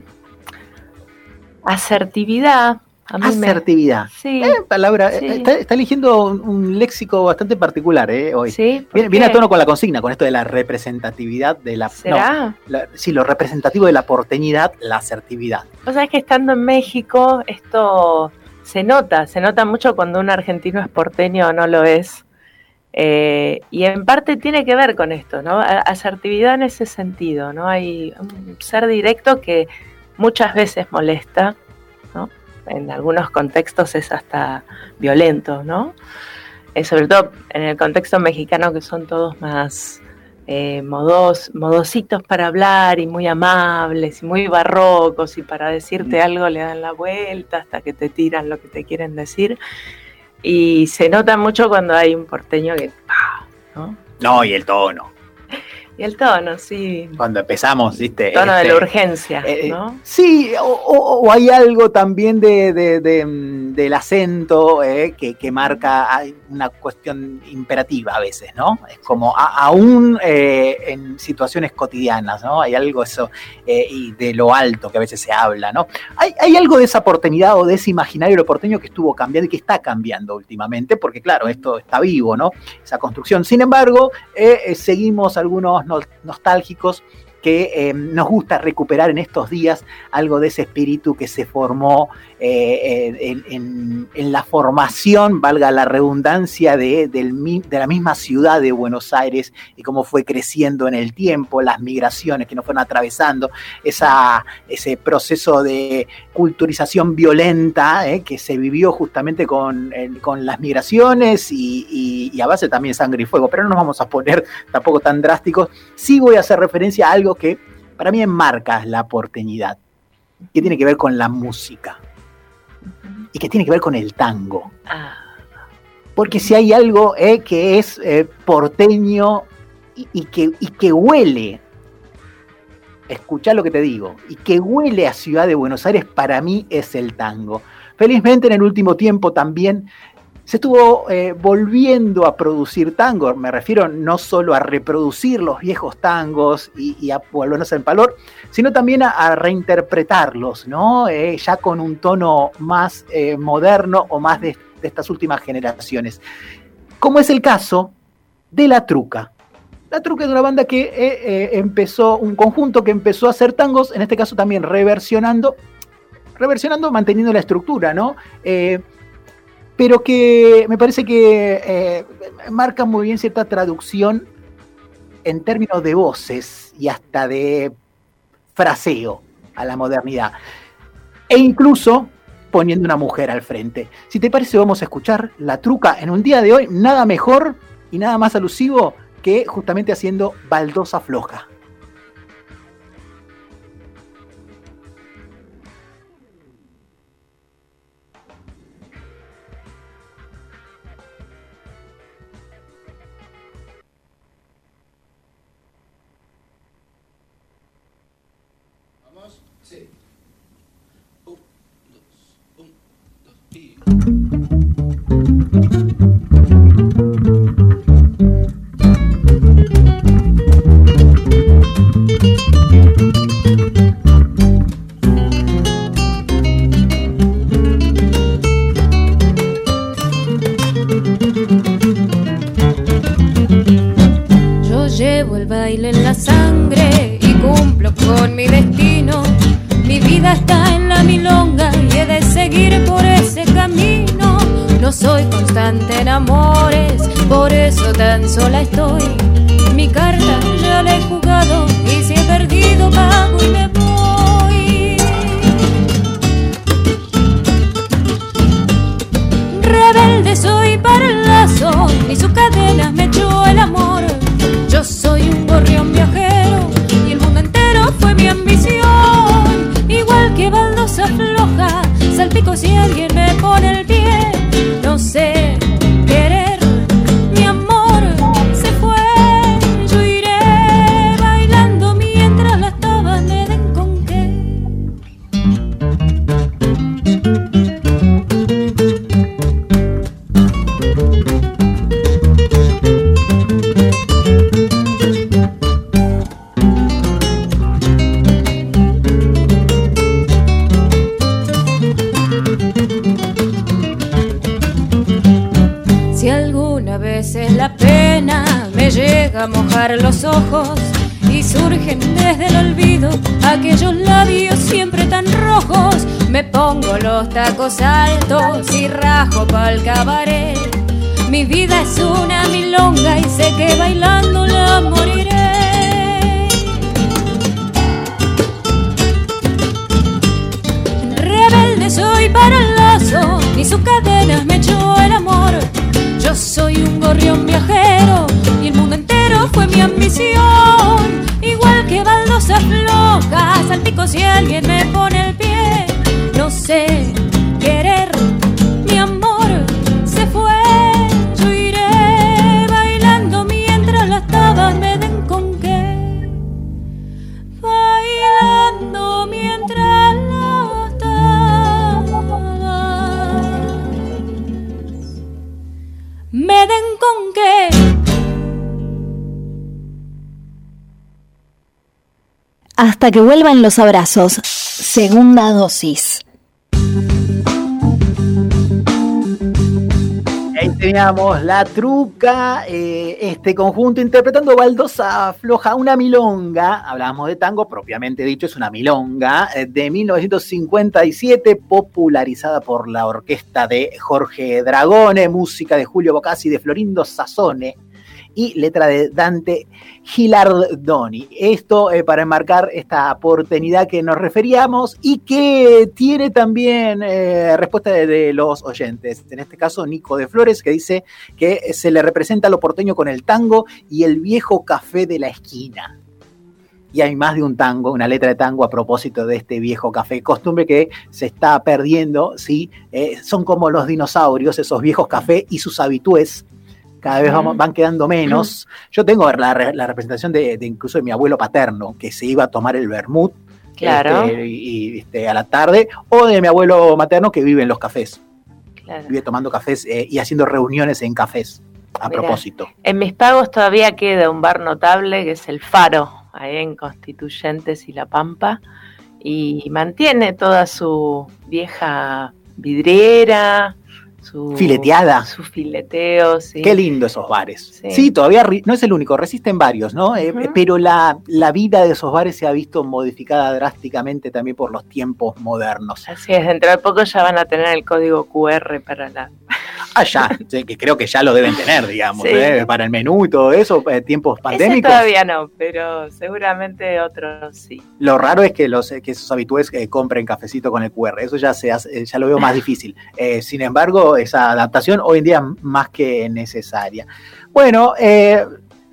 asertividad. A mí asertividad. Me... Sí. Eh, palabra. Sí. Está, está eligiendo un, un léxico bastante particular eh, hoy. Sí. Viene, viene a tono con la consigna, con esto de la representatividad de la. ¿Será? No, la, sí, lo representativo de la porteñidad, la asertividad. O sea, es que estando en México, esto se nota, se nota mucho cuando un argentino es porteño o no lo es. Eh, y en parte tiene que ver con esto, ¿no? Asertividad en ese sentido, ¿no? Hay un ser directo que muchas veces molesta, ¿no? En algunos contextos es hasta violento, ¿no? Eh, sobre todo en el contexto mexicano, que son todos más eh, modos, modositos para hablar y muy amables y muy barrocos, y para decirte algo le dan la vuelta hasta que te tiran lo que te quieren decir. Y se nota mucho cuando hay un porteño que... ¿no? No, y el tono. Y el tono, sí. Cuando empezamos, ¿viste? El tono este, de la urgencia, eh, ¿no? Sí, o, o, o hay algo también de, de, de, del acento eh, que, que marca hay una cuestión imperativa a veces, ¿no? Es como a, aún eh, en situaciones cotidianas, ¿no? Hay algo eso eh, y de lo alto que a veces se habla, ¿no? Hay, hay algo de esa porteñidad o de ese imaginario de lo porteño que estuvo cambiando y que está cambiando últimamente, porque claro, esto está vivo, ¿no? Esa construcción. Sin embargo, eh, eh, seguimos algunos nostálgicos que eh, nos gusta recuperar en estos días algo de ese espíritu que se formó eh, en, en, en la formación, valga la redundancia, de, del, de la misma ciudad de Buenos Aires y cómo fue creciendo en el tiempo, las migraciones que nos fueron atravesando, esa, ese proceso de culturización violenta eh, que se vivió justamente con, eh, con las migraciones y, y, y a base también sangre y fuego, pero no nos vamos a poner tampoco tan drásticos. Sí voy a hacer referencia a algo que para mí enmarca la porteñidad, que tiene que ver con la música y que tiene que ver con el tango. Porque si hay algo eh, que es eh, porteño y, y, que, y que huele, escuchá lo que te digo, y que huele a Ciudad de Buenos Aires, para mí es el tango. Felizmente en el último tiempo también se estuvo eh, volviendo a producir tango, me refiero no solo a reproducir los viejos tangos y, y a volvernos en valor, sino también a, a reinterpretarlos, ¿no? Eh, ya con un tono más eh, moderno o más de, de estas últimas generaciones. Como es el caso de La Truca. La Truca es una banda que eh, eh, empezó, un conjunto que empezó a hacer tangos, en este caso también reversionando, reversionando, manteniendo la estructura, ¿no? Eh, pero que me parece que eh, marca muy bien cierta traducción en términos de voces y hasta de fraseo a la modernidad. E incluso poniendo una mujer al frente. Si te parece, vamos a escuchar La Truca en un día de hoy, nada mejor y nada más alusivo que justamente haciendo baldosa floja. Yo baile en la sangre y cumplo con mi destino. Mi vida está en la milonga y he de seguir por ese camino. No soy constante en amores, por eso tan sola estoy. Mi carta ya la he jugado y si he perdido pago y me voy. Rebelde soy para el lazo, ni sus cadenas me echó el amor. Yo soy un gorrión viajero y el mundo entero fue mi ambición. Igual que baldosa floja, salpico si alguien me pone el pie. No sé querer, mi amor se fue. Yo iré bailando mientras las tabas me den con qué. Veces la pena me llega a mojar los ojos y surgen desde el olvido aquellos labios siempre tan rojos. Me pongo los tacos altos y rajo pa'l cabaret. Mi vida es una milonga y sé que bailando la moriré. Rebelde soy para el lazo, ni sus cadenas me echó el amor. Yo soy un gorrión viajero y el mundo entero fue mi ambición. Igual que baldosa floja, salpico si alguien me pone el pie. No sé querer, mi amor se fue. Yo iré bailando mientras las tabas me den con qué. Bailando mientras las tabas me den con qué. Hasta que vuelvan los abrazos. Segunda dosis. Ahí teníamos La Truca, eh, este conjunto interpretando Baldosa Floja, una milonga. Hablábamos de tango, propiamente dicho, es una milonga eh, de mil novecientos cincuenta y siete, popularizada por la orquesta de Jorge Dragone, música de Julio Bocassi, de Florindo Sassone y letra de Dante Gilardoni. Esto eh, para enmarcar esta oportunidad que nos referíamos y que tiene también eh, respuesta de, de los oyentes. En este caso, Nico de Flores, que dice que se le representa a lo porteño con el tango y el viejo café de la esquina. Y hay más de un tango, una letra de tango a propósito de este viejo café, costumbre que se está perdiendo, ¿sí? Eh, son como los dinosaurios, esos viejos cafés y sus habitués. Cada vez vamos, van quedando menos. Yo tengo la, la representación de, de incluso de mi abuelo paterno, que se iba a tomar el vermut, claro, este, y, este, a la tarde, o de mi abuelo materno que vive en los cafés. Claro. Vive tomando cafés eh, y haciendo reuniones en cafés, a Mirá, propósito. En Mis Pagos todavía queda un bar notable, que es El Faro, ahí en Constituyentes y La Pampa, y mantiene toda su vieja vidriera, su fileteada, su fileteo, sí. Qué lindo esos bares. Sí, sí, todavía no es el único, resisten varios, ¿no? Uh-huh. Eh, pero la, la vida de esos bares se ha visto modificada drásticamente también por los tiempos modernos. Así es, dentro de poco ya van a tener el código cu erre para la... Ah, ya, sí, que creo que ya lo deben tener, digamos, sí. ¿eh? Para el menú y todo eso, eh, tiempos pandémicos. Ese todavía no, pero seguramente otros sí. Lo raro es que los que esos habitués eh, compren cafecito con el cu erre, eso ya se hace, ya lo veo más difícil. Eh, sin embargo, esa adaptación hoy en día más que necesaria. Bueno, eh,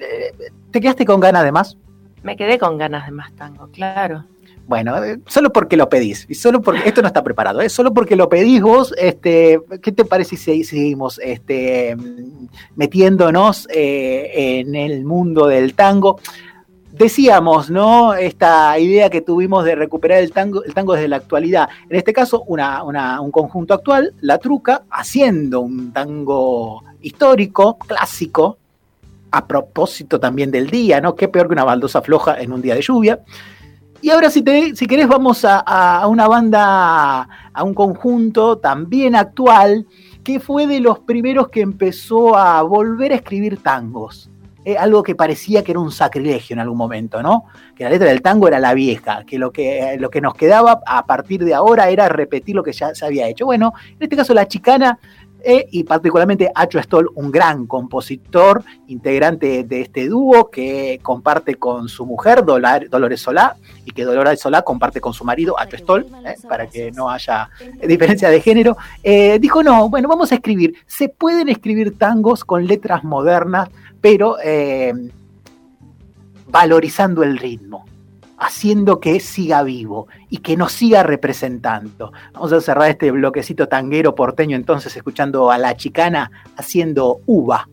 ¿te quedaste con ganas de más? Me quedé con ganas de más tango, claro. Bueno, eh, solo porque lo pedís, y solo porque esto no está preparado, ¿eh? Solo porque lo pedís vos, este, ¿qué te parece si seguimos este, metiéndonos eh, en el mundo del tango? Decíamos, ¿no? Esta idea que tuvimos de recuperar el tango, el tango desde la actualidad. En este caso, una, una, un conjunto actual, La Truca, haciendo un tango histórico, clásico, a propósito también del día, ¿no? Qué peor que una baldosa floja en un día de lluvia. Y ahora, si, te, si querés, vamos a, a una banda, a un conjunto también actual, que fue de los primeros que empezó a volver a escribir tangos. eh, algo que parecía que era un sacrilegio en algún momento, ¿no? Que la letra del tango era la vieja, que lo que, eh, lo que nos quedaba a partir de ahora era repetir lo que ya se había hecho. Bueno, en este caso La Chicana, eh, y particularmente Acho Stoll, un gran compositor, integrante de este dúo, que comparte con su mujer, Dolar, Dolores Solá, y que Dolores Solá comparte con su marido, Acho Stoll, eh, para que no haya diferencia de género, eh, dijo, no, bueno, vamos a escribir, se pueden escribir tangos con letras modernas, pero eh, valorizando el ritmo, haciendo que siga vivo y que nos siga representando. Vamos a cerrar este bloquecito tanguero porteño entonces escuchando a La Chicana haciendo Uva.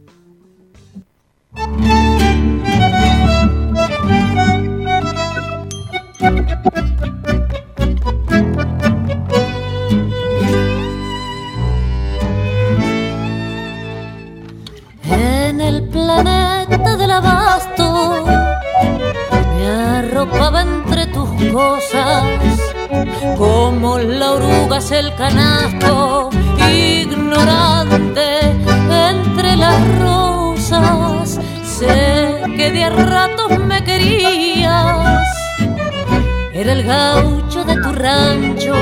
En el planeta del abasto me arropaba entre tus cosas, como la oruga es el canasto, ignorante entre las rosas. Sé que de a ratos me querías, era el gaucho de tu rancho,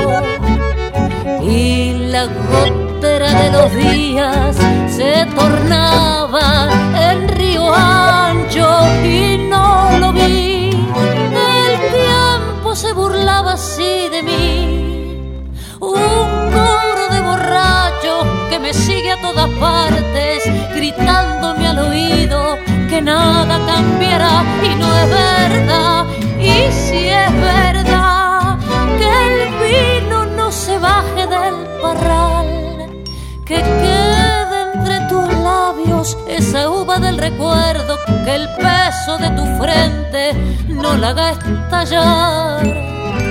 y la gotera de los días se tornaba en río ancho y no lo vi. El tiempo se burlaba así de mí, un coro de borrachos que me sigue a todas partes, gritándome al oído que nada cambiará, y no es verdad. Y si es verdad que el vino no se baje del parral, que quede entre tus labios esa uva del recuerdo, que el peso de tu frente no la haga estallar.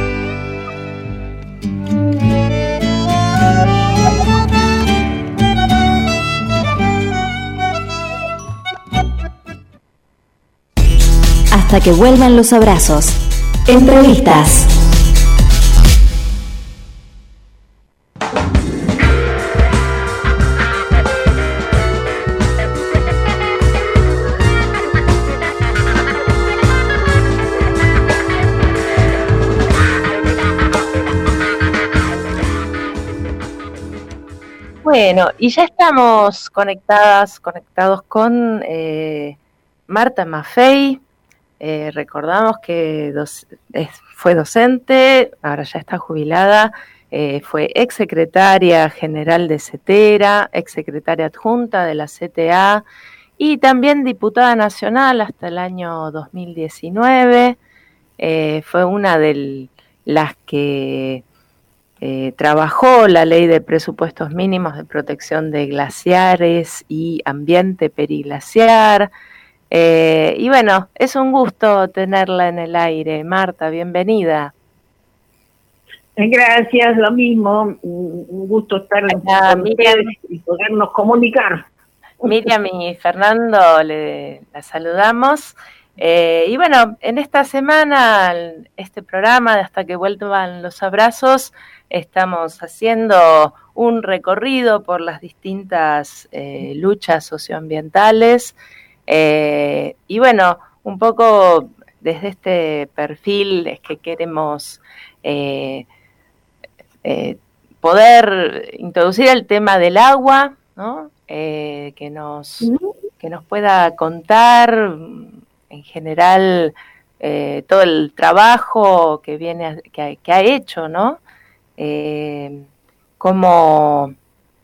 Hasta que vuelvan los abrazos. Entrevistas. Bueno, y ya estamos conectadas, conectados con eh, Marta Maffei. Eh, recordamos que dos, es, fue docente, ahora ya está jubilada, eh, fue exsecretaria general de CETERA, exsecretaria adjunta de la C T A y también diputada nacional hasta el año dos mil diecinueve. Eh, fue una de las que eh, trabajó la ley de presupuestos mínimos de protección de glaciares y ambiente periglaciar. Eh, y bueno, es un gusto tenerla en el aire. Marta, bienvenida. Gracias, lo mismo. Un gusto estar Hola, con ustedes y podernos comunicar. Miriam y Fernando, le, la saludamos. Eh, y bueno, en esta semana, este programa de Hasta que vuelvan los abrazos, estamos haciendo un recorrido por las distintas eh, luchas socioambientales. Eh, y bueno, un poco desde este perfil es que queremos eh, eh, poder introducir el tema del agua, ¿no? Eh, que nos, que nos pueda contar en general eh, todo el trabajo que viene que ha, que ha hecho, ¿no? Eh, cómo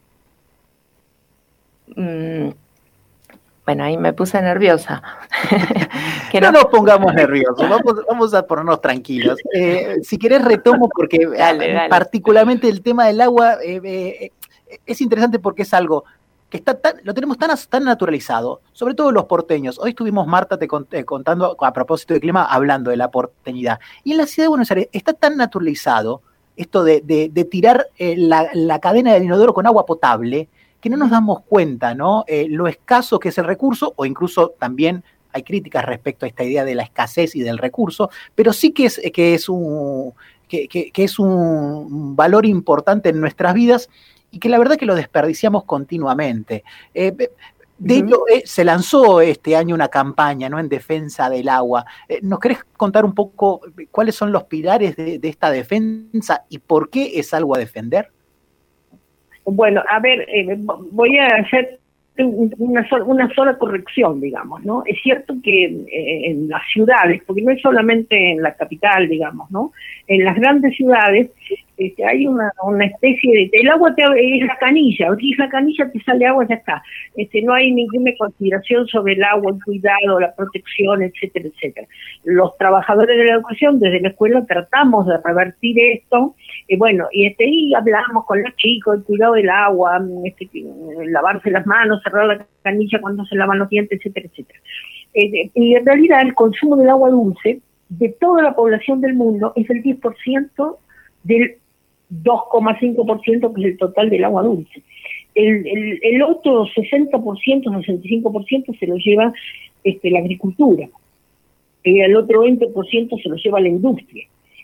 mmm, Bueno, ahí me puse nerviosa. que no, no nos pongamos nerviosos, vamos, vamos a ponernos tranquilos. Eh, si querés retomo porque dale, dale. particularmente el tema del agua eh, eh, es interesante porque es algo que está tan, lo tenemos tan, tan naturalizado, sobre todo los porteños. Hoy estuvimos, Marta, te cont, eh, contando a propósito del clima, hablando de la porteñidad. Y en la ciudad de Buenos Aires está tan naturalizado esto de, de, de tirar eh, la, la cadena del inodoro con agua potable, que no nos damos cuenta, ¿no? Eh, lo escaso que es el recurso, o incluso también hay críticas respecto a esta idea de la escasez y del recurso, pero sí que es, que es, un, que, que, que es un valor importante en nuestras vidas y que la verdad que lo desperdiciamos continuamente. Eh, De hecho, eh, se lanzó este año una campaña, ¿no?, en defensa del agua. Eh, ¿Nos querés contar un poco cuáles son los pilares de, de esta defensa y por qué es algo a defender? Bueno, a ver, eh, voy a hacer una sola, una sola corrección, digamos, ¿no? Es cierto que eh, en las ciudades, porque no es solamente en la capital, digamos, ¿no? En las grandes ciudades este, hay una, una especie de... El agua te, es la canilla, abrís la canilla, te sale agua, ya está. Este, no hay ninguna consideración sobre el agua, el cuidado, la protección, etcétera, etcétera. Los trabajadores de la educación desde la escuela tratamos de revertir esto, y bueno, y, este, y hablamos con los chicos, el cuidado del agua, este, lavarse las manos, cerrar la canilla cuando se lavan los dientes, etcétera, etcétera. Eh, y en realidad el consumo del agua dulce de toda la población del mundo es el diez por ciento del dos coma cinco por ciento que es el total del agua dulce. El, el, el otro sesenta por ciento, sesenta y cinco por ciento se lo lleva este, la agricultura. Y el otro veinte por ciento se lo lleva la industria.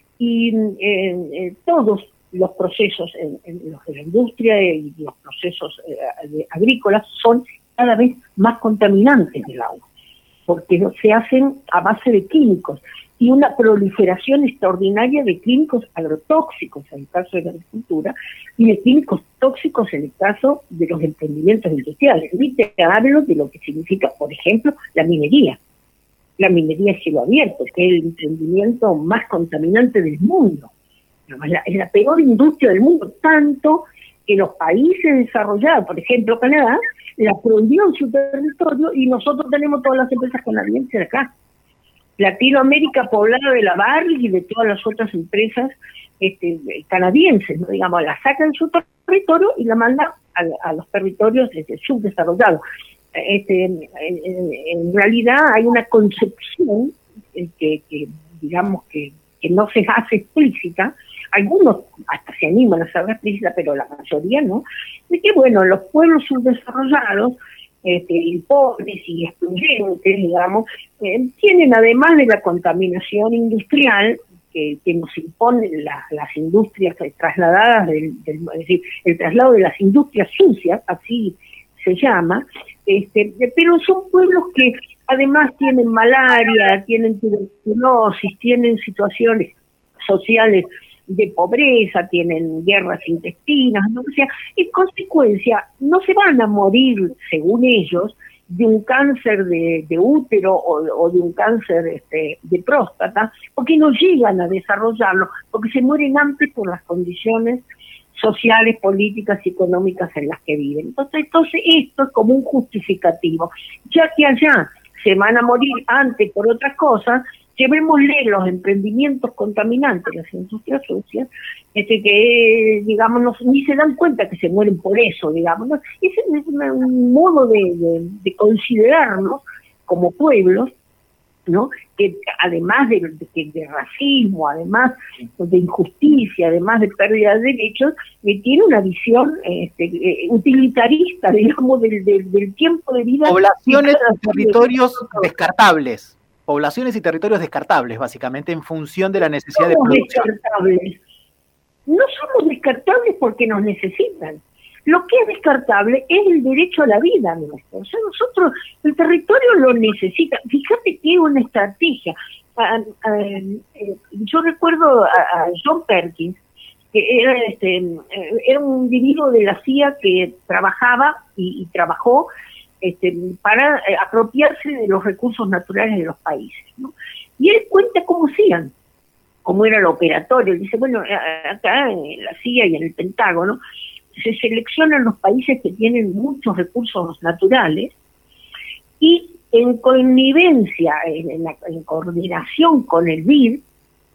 Y eh, eh, todos los procesos en, en los de la industria y los procesos eh, de, agrícolas son cada vez más contaminantes del agua, porque se hacen a base de químicos y una proliferación extraordinaria de químicos agrotóxicos en el caso de la agricultura y de químicos tóxicos en el caso de los emprendimientos industriales. Y te hablo de lo que significa, por ejemplo, la minería. La minería a cielo abierto, que es el emprendimiento más contaminante del mundo. La, es la peor industria del mundo, tanto que los países desarrollados, por ejemplo Canadá, la prohibió en su territorio y nosotros tenemos todas las empresas canadienses acá. Latinoamérica poblada de la Barrick y de todas las otras empresas este, canadienses, ¿no? Digamos, la sacan de su territorio y la mandan a, a los territorios este, subdesarrollados. Este, en, en, en realidad hay una concepción que, que digamos que, que no se hace explícita, algunos hasta se animan a hacerla explícita, pero la mayoría no, de que bueno, los pueblos subdesarrollados Este, y pobres y excluyentes, digamos, eh, tienen además de la contaminación industrial que, que nos imponen la, las industrias trasladadas, del, del, es decir, el traslado de las industrias sucias, así se llama, este, pero son pueblos que además tienen malaria, tienen tuberculosis, tienen situaciones sociales de pobreza, tienen guerras intestinas, ¿no? O sea, en consecuencia no se van a morir, según ellos, de un cáncer de, de útero o, o de un cáncer este, de próstata, porque no llegan a desarrollarlo, porque se mueren antes por las condiciones sociales, políticas y económicas en las que viven. Entonces, entonces esto es como un justificativo. Ya que allá se van a morir antes por otras cosas, llevémosle los emprendimientos contaminantes, las industrias sucias, este, que, digamos, no, ni se dan cuenta que se mueren por eso, digamos, ¿no? Ese es una, un modo de, de, de considerarnos como pueblos, ¿no? Que además de, de, de racismo, además de injusticia, además de pérdida de derechos, eh, tiene una visión este, eh, utilitarista, digamos, del, del, del tiempo de vida. Poblaciones y territorios descartables. Poblaciones y territorios descartables, básicamente, en función de la necesidad de producción. Descartables. No somos descartables porque nos necesitan. Lo que es descartable es el derecho a la vida nuestro. O sea, nosotros, el territorio lo necesita. Fíjate que es una estrategia. Uh, uh, uh, yo recuerdo a, a John Perkins, que era, este, era un individuo de la C I A que trabajaba y, y trabajó Este, para eh, apropiarse de los recursos naturales de los países, ¿no? Y él cuenta cómo hacían, cómo era el operatorio. Él dice, bueno, acá en la C I A y en el Pentágono se seleccionan los países que tienen muchos recursos naturales y en connivencia, en, en, la, en coordinación con el B I D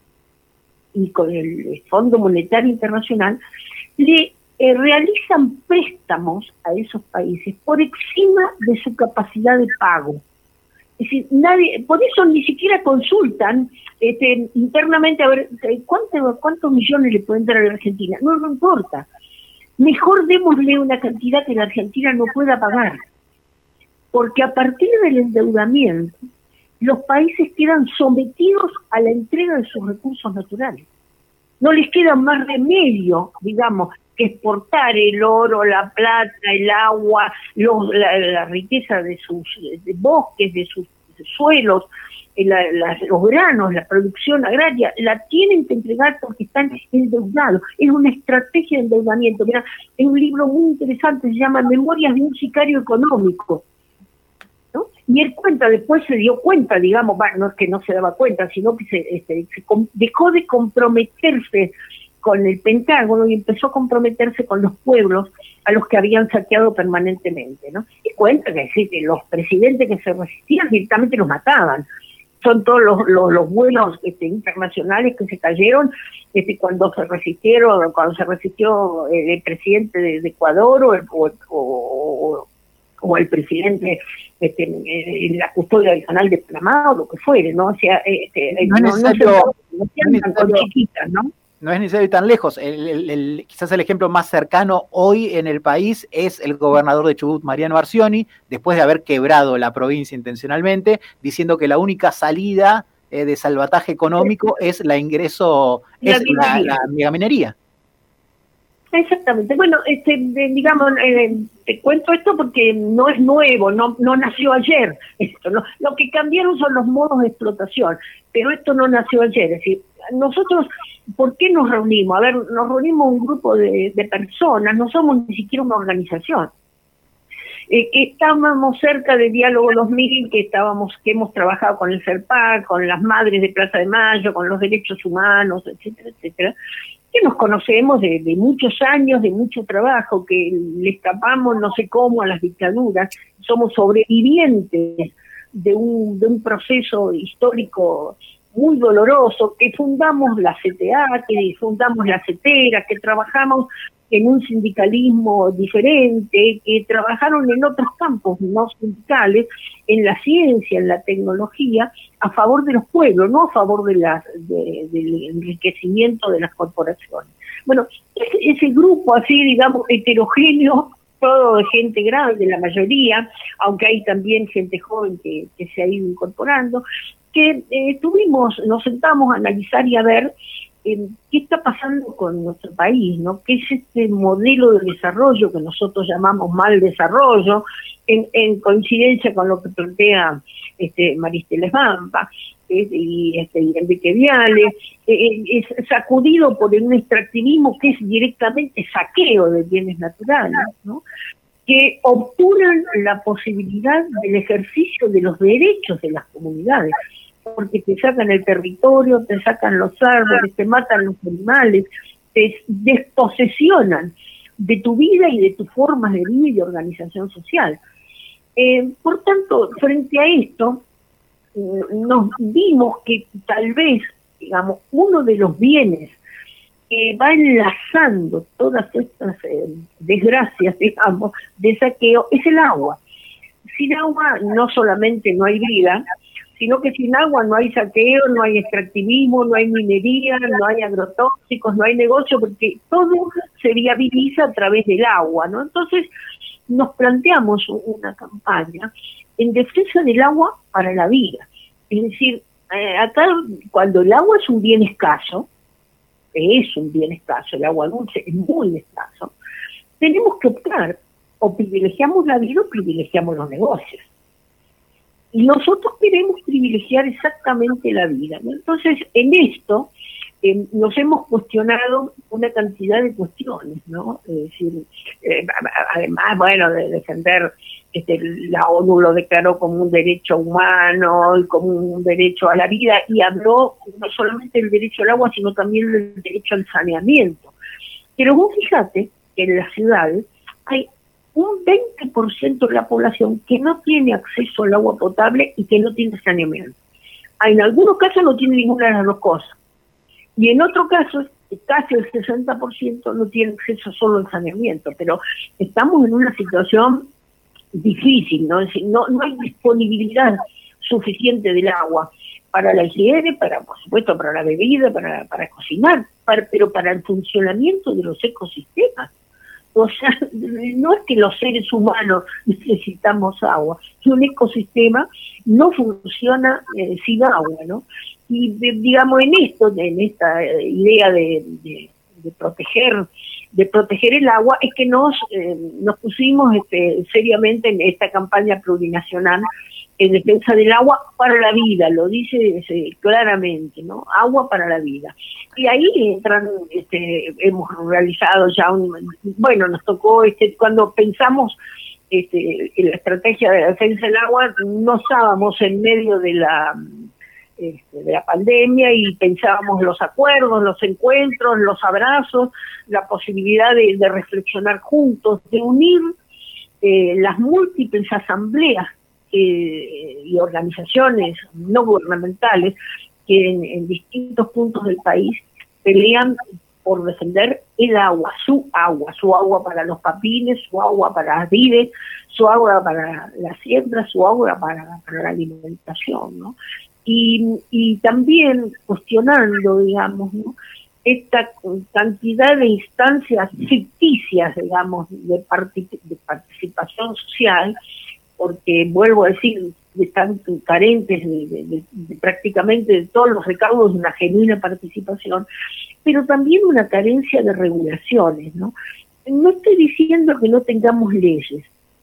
y con el Fondo Monetario Internacional, le Eh, realizan préstamos a esos países por encima de su capacidad de pago. Es decir, nadie, por eso ni siquiera consultan este, internamente a ver ¿cuánto, cuántos millones le pueden dar a la Argentina. No, no importa. Mejor démosle una cantidad que la Argentina no pueda pagar. Porque a partir del endeudamiento, los países quedan sometidos a la entrega de sus recursos naturales. No les queda más remedio, digamos, que exportar el oro, la plata, el agua, los, la, la riqueza de sus de bosques, de sus de suelos, la, la, los granos, la producción agraria, la tienen que entregar porque están endeudados. Es una estrategia de endeudamiento. Mira, es un libro muy interesante, se llama Memorias de un sicario económico, ¿no? Y él cuenta, después se dio cuenta, digamos, bueno, no es que no se daba cuenta, sino que se, este, se com- dejó de comprometerse con el Pentágono y empezó a comprometerse con los pueblos a los que habían saqueado permanentemente, ¿no? Y cuenta que, sí, que los presidentes que se resistían directamente los mataban. Son todos los, los, los vuelos este, internacionales que se cayeron este, cuando se resistieron, cuando se resistió el, el presidente de, de Ecuador o el, o, o, o el presidente este, en la custodia del canal de Panamá o lo que fuere, ¿no? O sea, este, no, es no, necesario, no, se, no, no es necesario, chiquitas, ¿no? No es necesario ir tan lejos. El, el, el, quizás el ejemplo más cercano hoy en el país es el gobernador de Chubut, Mariano Arcioni, después de haber quebrado la provincia intencionalmente, diciendo que la única salida eh, de salvataje económico es la ingreso, la es la, la megaminería. Exactamente. Bueno, este, de, digamos, eh, te cuento esto porque no es nuevo, no no nació ayer. Esto, ¿no? Lo que cambiaron son los modos de explotación, pero esto no nació ayer. Es decir, nosotros, ¿por qué nos reunimos? A ver, nos reunimos un grupo de, de personas, no somos ni siquiera una organización. Eh, que estábamos cerca de Diálogo dos mil, que estábamos, que hemos trabajado con el CERPAC, con las madres de Plaza de Mayo, con los derechos humanos, etcétera, etcétera, que nos conocemos de, de muchos años, de mucho trabajo, que le escapamos no sé cómo a las dictaduras, somos sobrevivientes de un, de un proceso histórico muy doloroso, que fundamos la C T A, que fundamos la CETERA, que trabajamos en un sindicalismo diferente, que trabajaron en otros campos no sindicales, en la ciencia, en la tecnología, a favor de los pueblos, no a favor de las, de, del enriquecimiento de las corporaciones. Bueno, ese, ese grupo así, digamos, heterogéneo, todo de gente grande, la mayoría, aunque hay también gente joven que, que se ha ido incorporando, que eh, tuvimos, nos sentamos a analizar y a ver eh, qué está pasando con nuestro país, ¿no? ¿Qué es este modelo de desarrollo que nosotros llamamos mal desarrollo, en, en coincidencia con lo que plantea este, Maristela Esbampa eh, y, este, y Enrique Viale, eh, es sacudido por un extractivismo que es directamente saqueo de bienes naturales, ¿no? Que obturan la posibilidad del ejercicio de los derechos de las comunidades, porque te sacan el territorio, te sacan los árboles, te matan los animales, te desposesionan de tu vida y de tus formas de vida y de organización social. Eh, por tanto, frente a esto, eh, nos vimos que tal vez, digamos, uno de los bienes que va enlazando todas estas eh, desgracias, digamos, de saqueo, es el agua. Sin agua no solamente no hay vida, sino que sin agua no hay saqueo, no hay extractivismo, no hay minería, no hay agrotóxicos, no hay negocio, porque todo se viabiliza a través del agua, ¿no? Entonces nos planteamos una campaña en defensa del agua para la vida. Es decir, eh, acá cuando el agua es un bien escaso, es un bien escaso, el agua dulce es muy escaso, tenemos que optar, o privilegiamos la vida o privilegiamos los negocios. Y nosotros queremos privilegiar exactamente la vida, ¿no? Entonces, en esto eh, nos hemos cuestionado una cantidad de cuestiones, ¿no? Es decir, eh, además, bueno, de defender, este, la ONU lo declaró como un derecho humano y como un derecho a la vida, y habló no solamente del derecho al agua, sino también del derecho al saneamiento. Pero vos fíjate que en las ciudades hay un veinte por ciento de la población que no tiene acceso al agua potable y que no tiene saneamiento. En algunos casos no tiene ninguna de las dos cosas. Y en otros casos, casi el sesenta por ciento no tiene acceso solo al saneamiento. Pero estamos en una situación difícil, ¿no? Es decir, no, no hay disponibilidad suficiente del agua para la higiene, para, por supuesto, para la bebida, para, para cocinar, para, pero para el funcionamiento de los ecosistemas. O sea, no es que los seres humanos necesitamos agua, que un ecosistema no funciona eh, sin agua, ¿no? Y de, digamos en esto, en esta idea de, de, de proteger de proteger el agua, es que nos, eh, nos pusimos este, seriamente en esta campaña plurinacional en defensa del agua para la vida, lo dice eh, claramente, ¿no? Agua para la vida. Y ahí entran, este, hemos realizado ya un, bueno, nos tocó, este, cuando pensamos este, en la estrategia de la defensa del agua, no estábamos en medio de la, este, de la pandemia y pensábamos los acuerdos, los encuentros, los abrazos, la posibilidad de, de reflexionar juntos, de unir eh, las múltiples asambleas Eh, y organizaciones no gubernamentales que en, en distintos puntos del país pelean por defender el agua, su agua, su agua para los papines, su agua para las vides, su agua para la siembra, su agua para, para la alimentación, ¿no? Y, y también cuestionando, digamos, ¿no?, esta cantidad de instancias ficticias, digamos, de, partic- de participación social, porque vuelvo a decir, están carentes de, de, de, de prácticamente de todos los recaudos de una genuina participación, pero también una carencia de regulaciones, ¿no? No estoy diciendo que no tengamos leyes,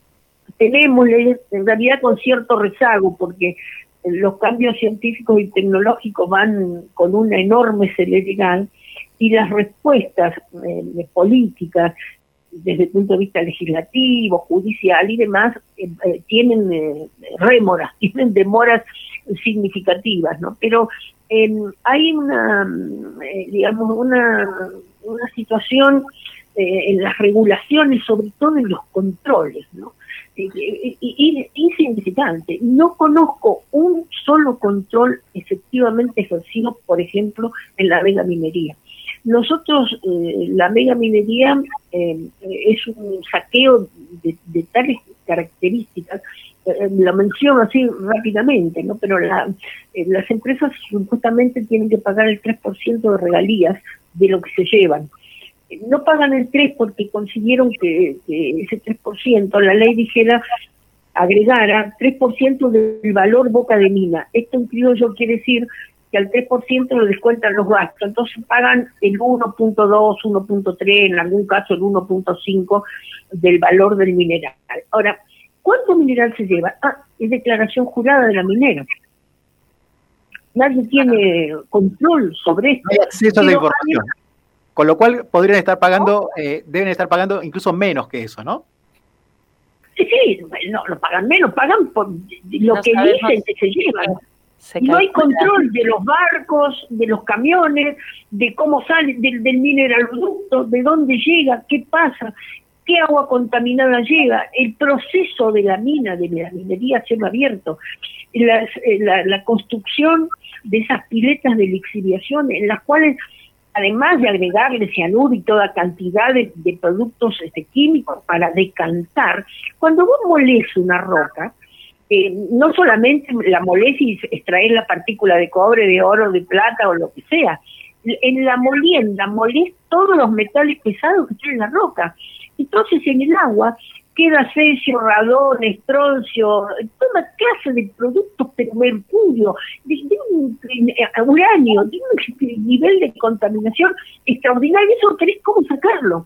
tenemos leyes en realidad con cierto rezago, porque los cambios científicos y tecnológicos van con una enorme celeridad y las respuestas eh, de políticas desde el punto de vista legislativo, judicial y demás, eh, eh, tienen eh, rémoras, tienen demoras significativas, ¿no? Pero eh, hay una, eh, digamos, una, una situación eh, en las regulaciones, sobre todo en los controles, ¿no? Y, y, y, insignificante. No conozco un solo control efectivamente ejercido, por ejemplo, en la megaminería. Nosotros, eh, la megaminería eh, es un saqueo de, de tales características, eh, lo menciono así rápidamente, ¿no? Pero la, eh, las empresas supuestamente tienen que pagar el tres por ciento de regalías de lo que se llevan. No pagan el tres por ciento porque consiguieron que, que ese tres por ciento, la ley dijera, agregara tres por ciento del valor boca de mina. Esto en criollo quiere decir que al tres por ciento lo descuentan los gastos, entonces pagan el uno punto dos, uno punto tres, en algún caso el uno punto cinco del valor del mineral. Ahora, ¿cuánto mineral se lleva? Ah, es declaración jurada de la minera. Nadie tiene control sobre esto. No hay acceso a la información. Con lo cual podrían estar pagando, eh, deben estar pagando incluso menos que eso, ¿no? Sí, sí, no, no pagan menos, pagan por lo no que dicen que se llevan. Se no hay control de los barcos, de los camiones, de cómo sale del, del mineraloducto, de dónde llega, qué pasa, qué agua contaminada llega, el proceso de la mina, de la minería a cielo abierto, las, la, la construcción de esas piletas de lixiviación en las cuales, además de agregarle cianuro y toda cantidad de, de productos este, químicos para decantar, cuando vos molés una roca, eh, no solamente la molés y extraer la partícula de cobre, de oro, de plata o lo que sea, en la molienda molés todos los metales pesados que están en la roca. Entonces en el agua queda cesio, radón, estroncio, toda clase de productos, pero mercurio, de, de un uh, uranio, de un nivel de contaminación extraordinario. Eso querés cómo sacarlo.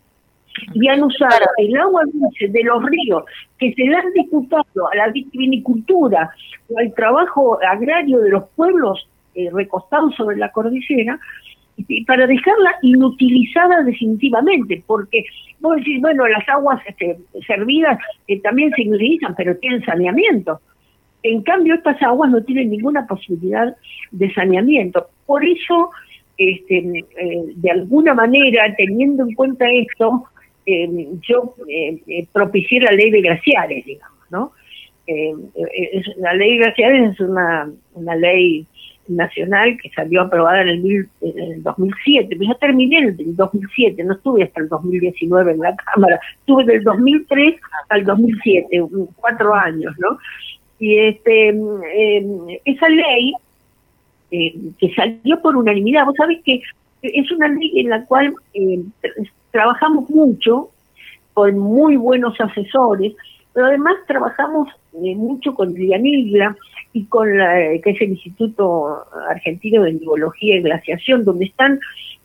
Y han usado el agua dulce de los ríos, que se la han disputado a la vitivinicultura o al trabajo agrario de los pueblos eh, recostados sobre la cordillera, para dejarla inutilizada definitivamente, porque vos decís, bueno, las aguas este, servidas eh, también se inutilizan, pero tienen saneamiento. En cambio, estas aguas no tienen ninguna posibilidad de saneamiento. Por eso, este, eh, de alguna manera, teniendo en cuenta esto, eh, yo eh, eh, propicié la ley de glaciares, digamos, ¿no? Eh, eh, es, la ley de glaciares es una, una ley nacional que salió aprobada en el, mil, en el dos mil siete, pero yo terminé en el dos mil siete, no estuve hasta el dos mil diecinueve en la Cámara, estuve del dos mil tres al dos mil siete, cuatro años, ¿no? Y este eh, esa ley eh, que salió por unanimidad, vos sabés que es una ley en la cual eh, trabajamos mucho, con muy buenos asesores, pero además trabajamos eh, mucho con Lianigla y con la, que es el Instituto Argentino de Geología y Glaciación, donde están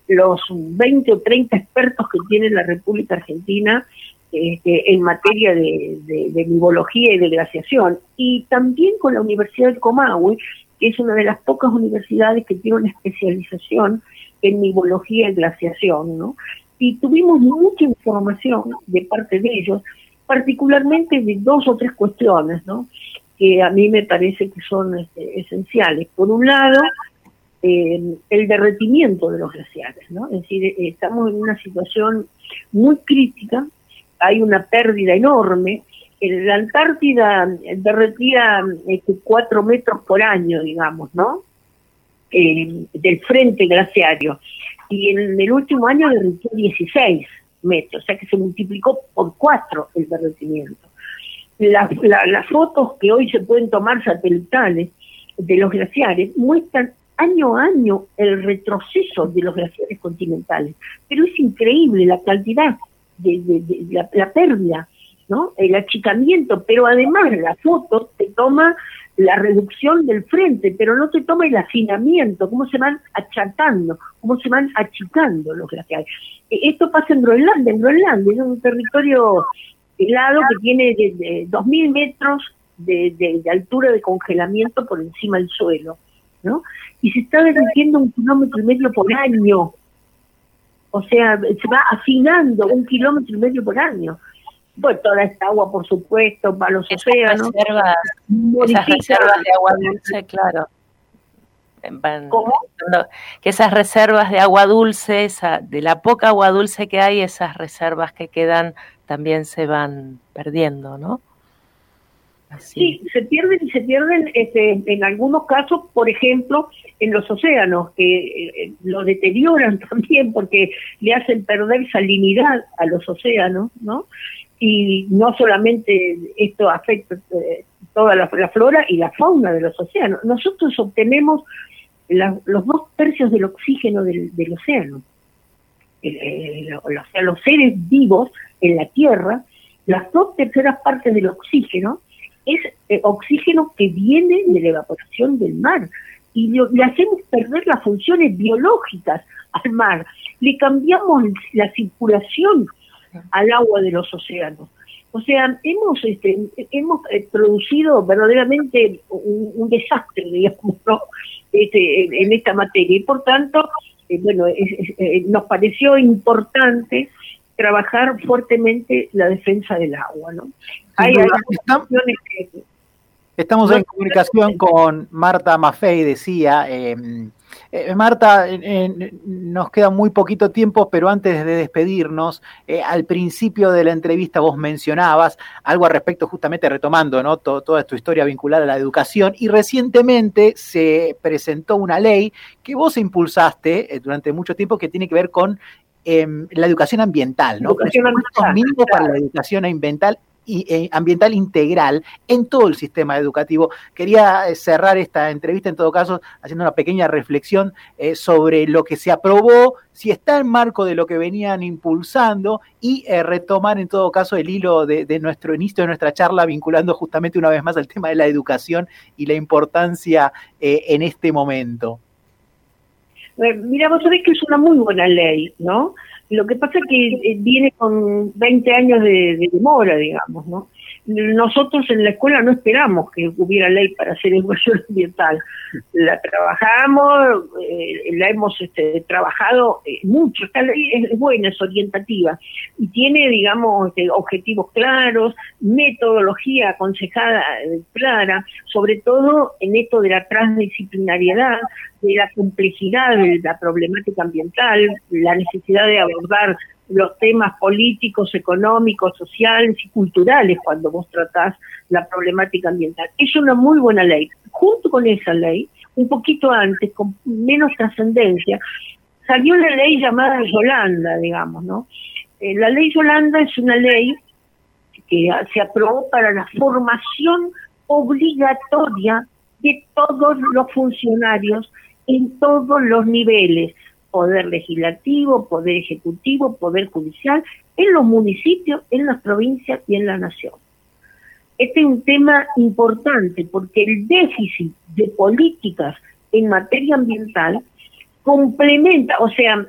los veinte o treinta expertos que tiene la República Argentina este, en materia de, de, de mibología y de glaciación, y también con la Universidad del Comahue, que es una de las pocas universidades que tiene una especialización en mibología y glaciación, ¿no? Y tuvimos mucha información de parte de ellos, particularmente de dos o tres cuestiones, ¿no?, que a mí me parece que son este, esenciales. Por un lado, eh, el derretimiento de los glaciares, ¿no? Es decir, eh, estamos en una situación muy crítica, hay una pérdida enorme. En la Antártida derretía este, cuatro metros por año, digamos, ¿no?, eh, del frente glaciario, y en el último año derritió dieciséis metros, o sea que se multiplicó por cuatro el derretimiento. Las, la, las fotos que hoy se pueden tomar satelitales de los glaciares muestran año a año el retroceso de los glaciares continentales, pero es increíble la cantidad de, de, de la, la pérdida, ¿no?, el achicamiento, pero además la foto te toma la reducción del frente, pero no te toma el afinamiento, cómo se van achatando, cómo se van achicando los glaciares. Esto pasa en Groenlandia, en Groenlandia es un territorio helado que tiene de, de dos mil metros de, de, de altura de congelamiento por encima del suelo, ¿no? Y se está derritiendo un kilómetro y medio por año. O sea, se va afinando un kilómetro y medio por año. Pues toda esta agua, por supuesto, para los esas océanos. Reservas, esas reservas de agua dulce, claro. Van, ¿Cómo? Que esas reservas de agua dulce, esa, de la poca agua dulce que hay, esas reservas que quedan también se van perdiendo, ¿no? Así. Sí, se pierden y se pierden este, en algunos casos, por ejemplo, en los océanos, que eh, lo deterioran también porque le hacen perder salinidad a los océanos, ¿no? Y no solamente esto afecta eh, toda la, la flora y la fauna de los océanos. Nosotros obtenemos la, los dos tercios del oxígeno del, del océano. El, el, o sea, los seres vivos en la Tierra, las dos terceras partes del oxígeno es eh, oxígeno que viene de la evaporación del mar. Y lo, le hacemos perder las funciones biológicas al mar. Le cambiamos la circulación al agua de los océanos. O sea, hemos este, hemos eh, producido verdaderamente un, un desastre, digamos, ¿no?, este, en, en esta materia. Y por tanto, eh, bueno, es, es, eh, nos pareció importante trabajar fuertemente la defensa del agua, ¿no? Hay, hay cuestiones que... Estamos en comunicación con Marta Maffei, decía. Eh, eh, Marta, eh, eh, nos queda muy poquito tiempo, pero antes de despedirnos, eh, al principio de la entrevista vos mencionabas algo al respecto, justamente retomando, ¿no?, Todo, toda tu historia vinculada a la educación, y recientemente se presentó una ley que vos impulsaste eh, durante mucho tiempo, que tiene que ver con eh, la educación ambiental, ¿no? Educación ambiental, mínimos claro. para la educación ambiental y eh, ambiental integral en todo el sistema educativo. Quería eh, cerrar esta entrevista, en todo caso, haciendo una pequeña reflexión eh, sobre lo que se aprobó, si está en marco de lo que venían impulsando, y eh, retomar en todo caso el hilo de, de nuestro inicio de nuestra charla, vinculando justamente una vez más al tema de la educación y la importancia eh, en este momento. Eh, mira, vos sabés que es una muy buena ley, ¿no? Lo que pasa es que eh, viene con veinte años de, de demora, digamos, ¿no? Nosotros en la escuela no esperamos que hubiera ley para hacer educación ambiental. La trabajamos, eh, la hemos este, trabajado eh, mucho. Esta ley es, es buena, es orientativa y tiene, digamos, este, objetivos claros, metodología aconsejada eh, clara, sobre todo en esto de la transdisciplinariedad, de la complejidad de la problemática ambiental, la necesidad de abordar los temas políticos, económicos, sociales y culturales cuando vos tratás la problemática ambiental. Es una muy buena ley. Junto con esa ley, un poquito antes, con menos trascendencia, salió la ley llamada Yolanda, digamos, ¿no? Eh, la ley Yolanda es una ley que se aprobó para la formación obligatoria de todos los funcionarios en todos los niveles, poder legislativo, poder ejecutivo, poder judicial, en los municipios, en las provincias y en la nación. Este es un tema importante porque el déficit de políticas en materia ambiental complementa, o sea,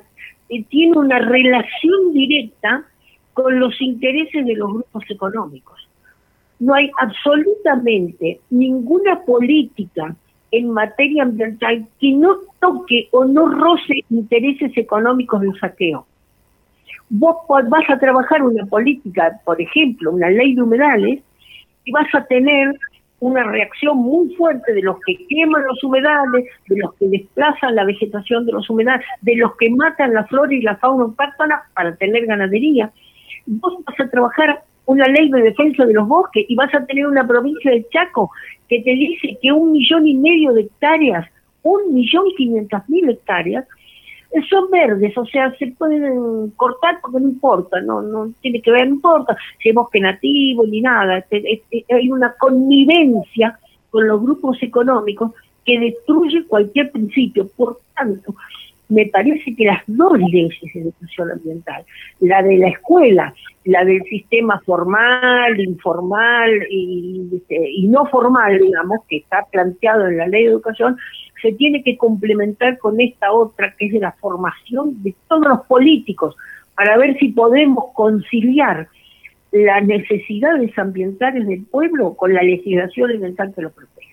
eh, tiene una relación directa con los intereses de los grupos económicos. No hay absolutamente ninguna política en materia ambiental que no toque o no roce intereses económicos del saqueo. Vos vas a trabajar una política, por ejemplo, una ley de humedales, y vas a tener una reacción muy fuerte de los que queman los humedales, de los que desplazan la vegetación de los humedales, de los que matan la flora y la fauna autóctona para tener ganadería. Vos vas a trabajar una ley de defensa de los bosques y vas a tener una provincia de Chaco que te dice que un millón y medio de hectáreas, un millón quinientas mil hectáreas, son verdes, o sea, se pueden cortar porque no importa, no no tiene que ver, no importa si es bosque nativo ni nada. Hay una connivencia con los grupos económicos que destruye cualquier principio. Por tanto, me parece que las dos leyes de educación ambiental, la de la escuela, la del sistema formal, informal y, y no formal, digamos, que está planteado en la ley de educación, se tiene que complementar con esta otra, que es de la formación de todos los políticos, para ver si podemos conciliar las necesidades ambientales del pueblo con la legislación ambiental que lo protege.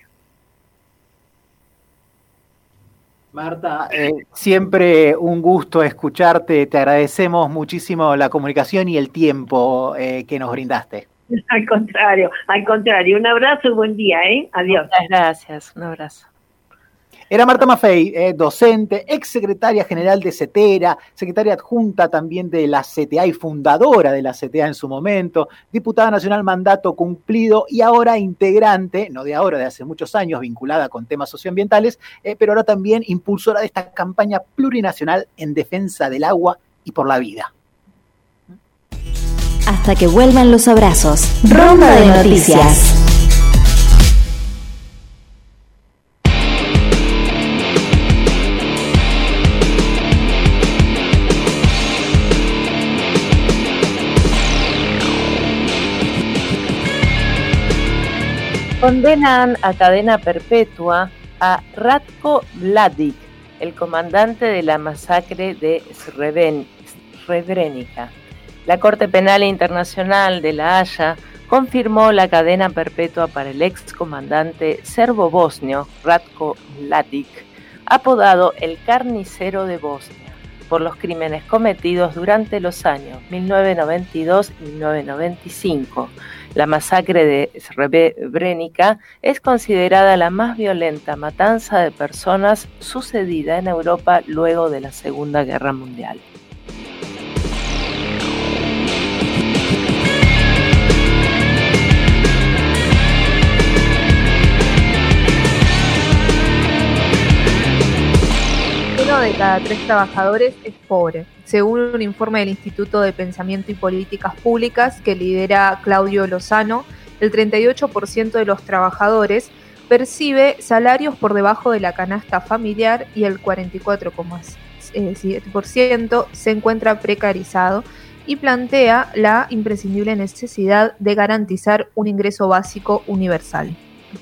Marta, eh, siempre un gusto escucharte, te agradecemos muchísimo la comunicación y el tiempo eh, que nos brindaste. Al contrario, al contrario, un abrazo y buen día, ¿eh? Adiós. Muchas gracias, un abrazo. Era Marta Maffei, eh, docente, exsecretaria general de CETERA, secretaria adjunta también de la C T A y fundadora de la C T A en su momento, diputada nacional mandato cumplido y ahora integrante, no de ahora, de hace muchos años, vinculada con temas socioambientales, eh, pero ahora también impulsora de esta campaña plurinacional en defensa del agua y por la vida. Hasta que vuelvan los abrazos. Ronda de noticias. Condenan a cadena perpetua a Ratko Mladic, el comandante de la masacre de Srebrenica. La Corte Penal Internacional de La Haya confirmó la cadena perpetua para el excomandante serbo-bosnio Ratko Mladic, apodado el Carnicero de Bosnia, por los crímenes cometidos durante los años mil novecientos noventa y dos y mil novecientos noventa y cinco. La masacre de Srebrenica es considerada la más violenta matanza de personas sucedida en Europa luego de la Segunda Guerra Mundial. Uno de cada tres trabajadores es pobre, según un informe del Instituto de Pensamiento y Políticas Públicas que lidera Claudio Lozano. El treinta y ocho por ciento de los trabajadores percibe salarios por debajo de la canasta familiar y el cuarenta y cuatro coma siete por ciento se encuentra precarizado y plantea la imprescindible necesidad de garantizar un ingreso básico universal.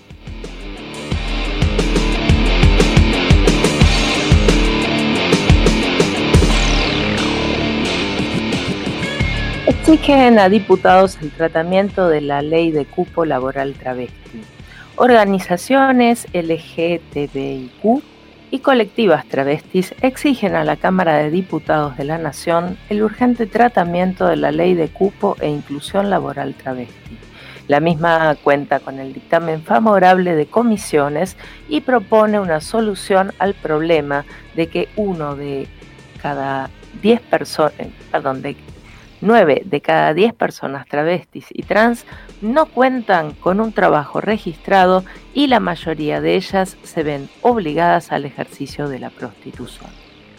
Exigen a diputados el tratamiento de la ley de cupo laboral travesti. Organizaciones L G T B I Q y colectivas travestis exigen a la Cámara de Diputados de la Nación el urgente tratamiento de la ley de cupo e inclusión laboral travesti. La misma cuenta con el dictamen favorable de comisiones y propone una solución al problema de que uno de cada diez personas, perdón, de nueve de cada diez personas travestis y trans no cuentan con un trabajo registrado y la mayoría de ellas se ven obligadas al ejercicio de la prostitución.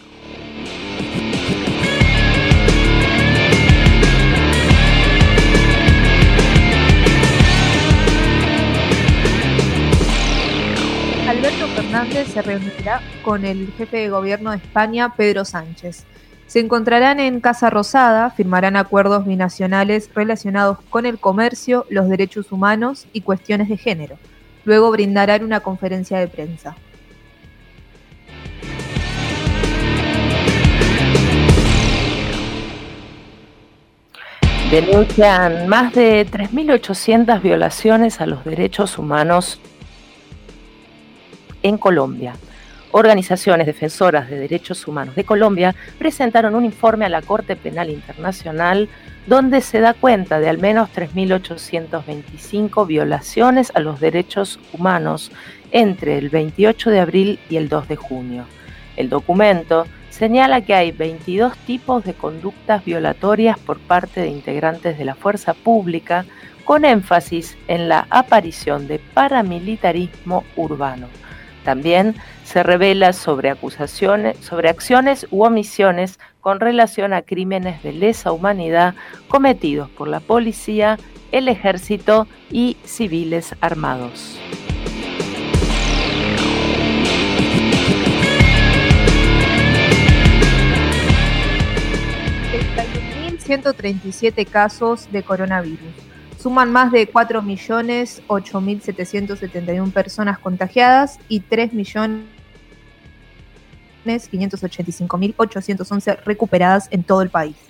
Alberto Fernández se reunirá con el jefe de gobierno de España, Pedro Sánchez. Se encontrarán en Casa Rosada, firmarán acuerdos binacionales relacionados con el comercio, los derechos humanos y cuestiones de género. Luego brindarán una conferencia de prensa. denuncian más de tres mil ochocientas violaciones a los derechos humanos en Colombia. Organizaciones defensoras de derechos humanos de Colombia presentaron un informe a la Corte Penal Internacional donde se da cuenta de al menos tres mil ochocientas veinticinco violaciones a los derechos humanos entre el veintiocho de abril y el dos de junio. El documento señala que hay veintidós tipos de conductas violatorias por parte de integrantes de la fuerza pública, con énfasis en la aparición de paramilitarismo urbano. También se revela sobre acusaciones, sobre acciones u omisiones con relación a crímenes de lesa humanidad cometidos por la policía, el ejército y civiles armados. treinta y un mil ciento treinta y siete casos de coronavirus. Suman más de cuatro millones ocho mil setecientas setenta y una personas contagiadas y tres millones quinientos ochenta y cinco mil ochocientas once recuperadas en todo el país.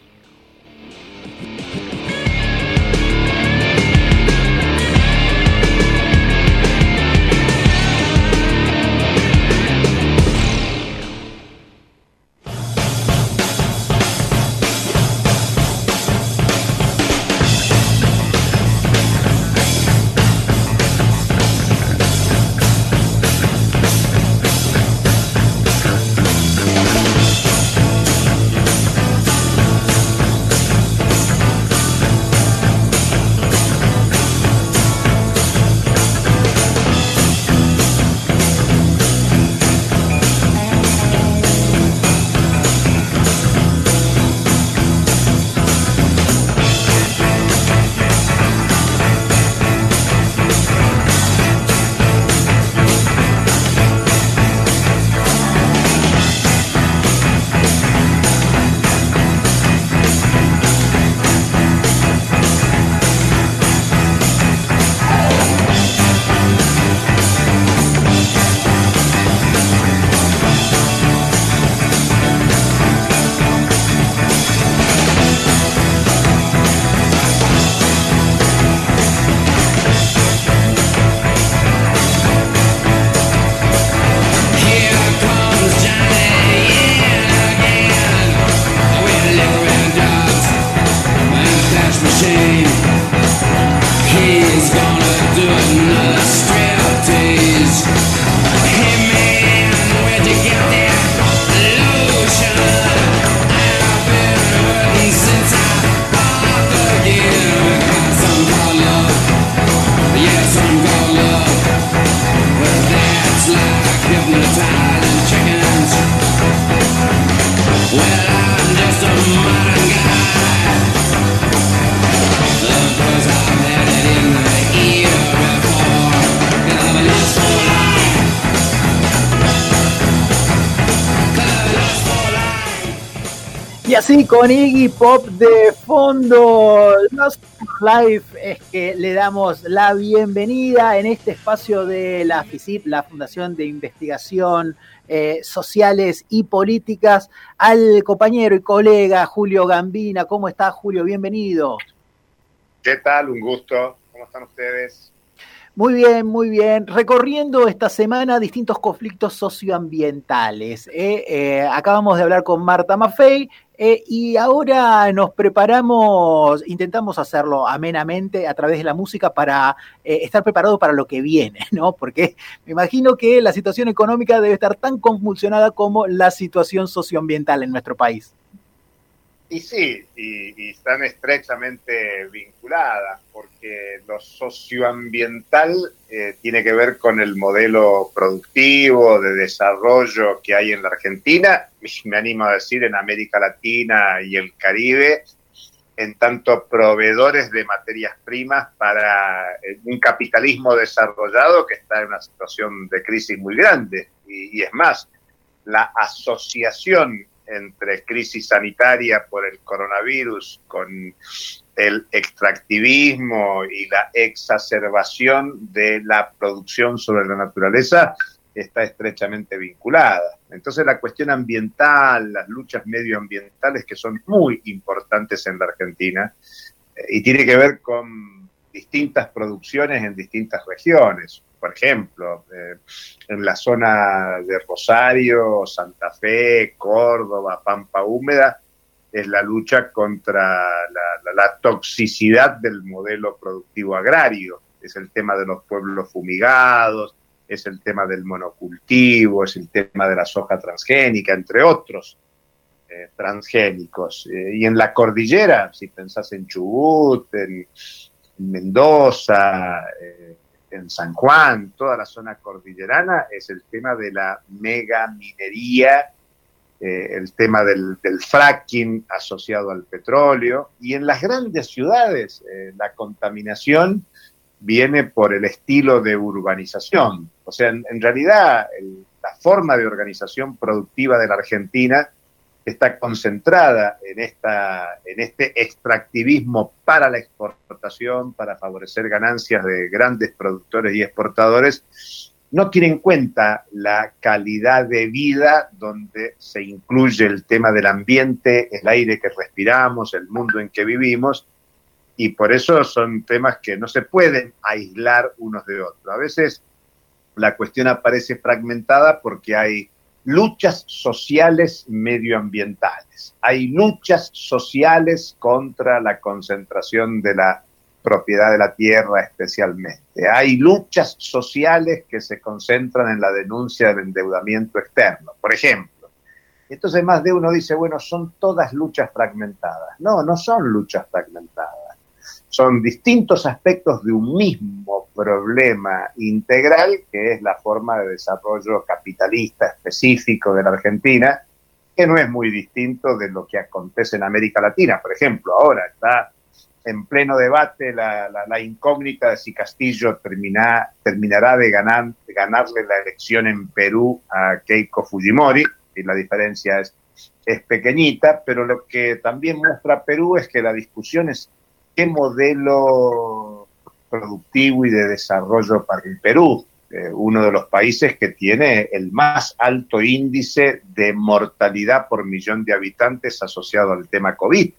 Y así con Iggy Pop de fondo, Lost Life, es que le damos la bienvenida en este espacio de la FICIP, la Fundación de Investigación eh, Sociales y Políticas, al compañero y colega Julio Gambina. ¿Cómo está, Julio? Bienvenido. ¿Qué tal? Un gusto. ¿Cómo están ustedes? Muy bien, muy bien. Recorriendo esta semana distintos conflictos socioambientales. ¿eh? Eh, acabamos de hablar con Marta Maffei eh, y ahora nos preparamos, intentamos hacerlo amenamente a través de la música para eh, estar preparados para lo que viene, ¿no? Porque me imagino que la situación económica debe estar tan convulsionada como la situación socioambiental en nuestro país. Y sí, y, y están estrechamente vinculadas, porque lo socioambiental eh, tiene que ver con el modelo productivo de desarrollo que hay en la Argentina, y me animo a decir en América Latina y el Caribe, en tanto proveedores de materias primas para un capitalismo desarrollado que está en una situación de crisis muy grande. Y, y es más, la asociación entre crisis sanitaria por el coronavirus con el extractivismo y la exacerbación de la producción sobre la naturaleza está estrechamente vinculada. Entonces la cuestión ambiental, las luchas medioambientales que son muy importantes en la Argentina, y tiene que ver con distintas producciones en distintas regiones. Por ejemplo, eh, en la zona de Rosario, Santa Fe, Córdoba, Pampa Húmeda, es la lucha contra la, la, la toxicidad del modelo productivo agrario. Es el tema de los pueblos fumigados, es el tema del monocultivo, es el tema de la soja transgénica, entre otros eh, transgénicos. Eh, y en la cordillera, si pensás en Chubut, en, en Mendoza, eh, en San Juan, toda la zona cordillerana, es el tema de la megaminería, eh, el tema del, del fracking asociado al petróleo. Y en las grandes ciudades, eh, la contaminación viene por el estilo de urbanización. O sea, en, en realidad, el, la forma de organización productiva de la Argentina está concentrada en, esta, en este extractivismo para la exportación, para favorecer ganancias de grandes productores y exportadores. No tiene en cuenta la calidad de vida, donde se incluye el tema del ambiente, el aire que respiramos, el mundo en que vivimos, y por eso son temas que no se pueden aislar unos de otros. A veces la cuestión aparece fragmentada porque hay luchas sociales medioambientales, hay luchas sociales contra la concentración de la propiedad de la tierra especialmente, hay luchas sociales que se concentran en la denuncia del endeudamiento externo, por ejemplo. Entonces más de uno dice, bueno, son todas luchas fragmentadas. No, no son luchas fragmentadas. Son distintos aspectos de un mismo problema integral, que es la forma de desarrollo capitalista específico de la Argentina, que no es muy distinto de lo que acontece en América Latina. Por ejemplo, ahora está en pleno debate la, la, la incógnita de si Castillo termina, terminará de, ganar, de ganarle la elección en Perú a Keiko Fujimori, y la diferencia es, es pequeñita, pero lo que también muestra Perú es que la discusión es qué modelo productivo y de desarrollo para el Perú, eh, uno de los países que tiene el más alto índice de mortalidad por millón de habitantes asociado al tema COVID.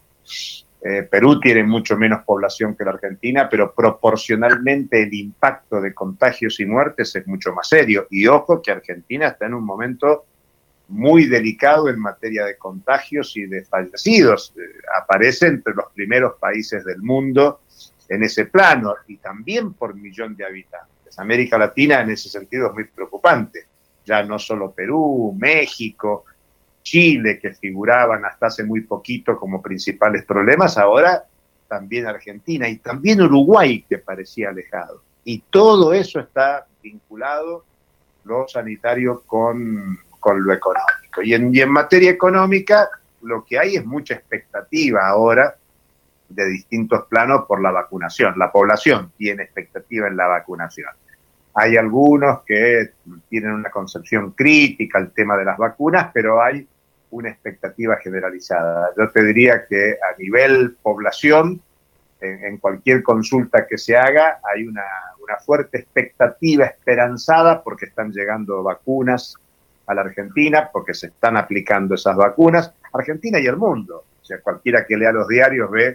Eh, Perú tiene mucho menos población que la Argentina, pero proporcionalmente el impacto de contagios y muertes es mucho más serio. Y ojo que Argentina está en un momento muy delicado en materia de contagios y de fallecidos. Eh, aparece entre los primeros países del mundo en ese plano, y también por millón de habitantes. América Latina en ese sentido es muy preocupante. Ya no solo Perú, México, Chile, que figuraban hasta hace muy poquito como principales problemas, ahora también Argentina y también Uruguay, que parecía alejado. Y todo eso está vinculado, lo sanitario, con, con lo económico. Y en, y en materia económica, lo que hay es mucha expectativa ahora de distintos planos por la vacunación. La población tiene expectativa en la vacunación. Hay algunos que tienen una concepción crítica al tema de las vacunas, pero hay una expectativa generalizada. Yo te diría que a nivel población, en, en cualquier consulta que se haga, hay una, una fuerte expectativa esperanzada porque están llegando vacunas a la Argentina, porque se están aplicando esas vacunas, Argentina y el mundo. O sea, cualquiera que lea los diarios ve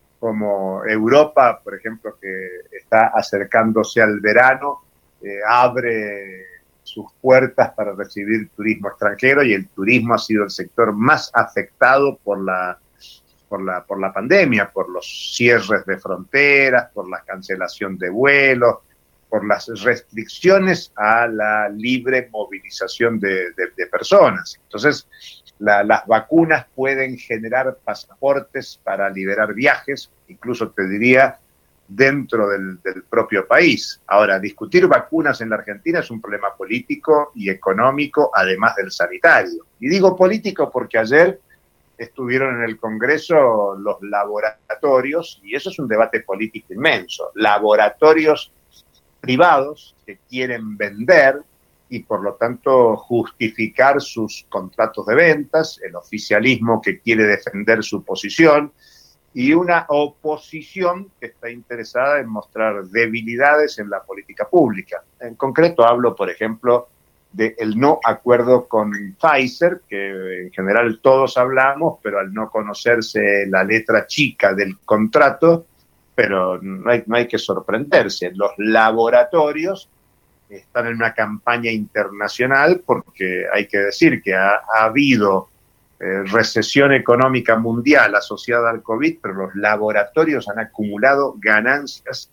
como Europa, por ejemplo, que está acercándose al verano, eh, abre sus puertas para recibir turismo extranjero, y el turismo ha sido el sector más afectado por la, por la, por la pandemia, por los cierres de fronteras, por la cancelación de vuelos, por las restricciones a la libre movilización de, de, de personas. Entonces, la, las vacunas pueden generar pasaportes para liberar viajes, incluso te diría dentro del, del propio país. Ahora, discutir vacunas en la Argentina es un problema político y económico, además del sanitario. Y digo político porque ayer estuvieron en el Congreso los laboratorios, y eso es un debate político inmenso, laboratorios privados que quieren vender y por lo tanto justificar sus contratos de ventas, el oficialismo que quiere defender su posición, y una oposición que está interesada en mostrar debilidades en la política pública. En concreto hablo, por ejemplo, del no acuerdo con Pfizer, que en general todos hablamos, pero al no conocerse la letra chica del contrato, pero no hay, no hay que sorprenderse. Los laboratorios están en una campaña internacional porque hay que decir que ha, ha habido eh, recesión económica mundial asociada al COVID, pero los laboratorios han acumulado ganancias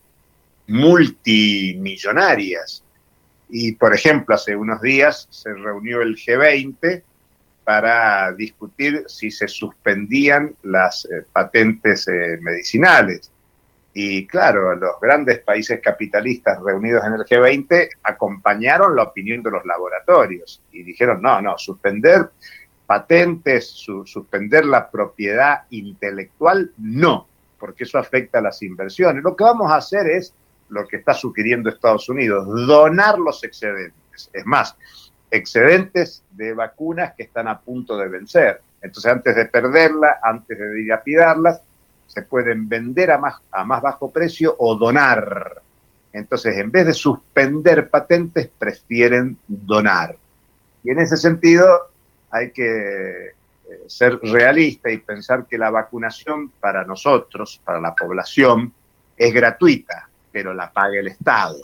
multimillonarias. Y, por ejemplo, hace unos días se reunió el G veinte para discutir si se suspendían las eh, patentes eh, medicinales. Y claro, los grandes países capitalistas reunidos en el G veinte acompañaron la opinión de los laboratorios y dijeron, no, no, suspender patentes, su, suspender la propiedad intelectual, no, porque eso afecta a las inversiones. Lo que vamos a hacer es lo que está sugiriendo Estados Unidos, donar los excedentes. Es más, excedentes de vacunas que están a punto de vencer. Entonces, antes de perderlas, antes de dilapidarlas, se pueden vender a más, a más bajo precio o donar. Entonces, en vez de suspender patentes, prefieren donar. Y en ese sentido, hay que eh, ser realista y pensar que la vacunación para nosotros, para la población, es gratuita, pero la paga el Estado.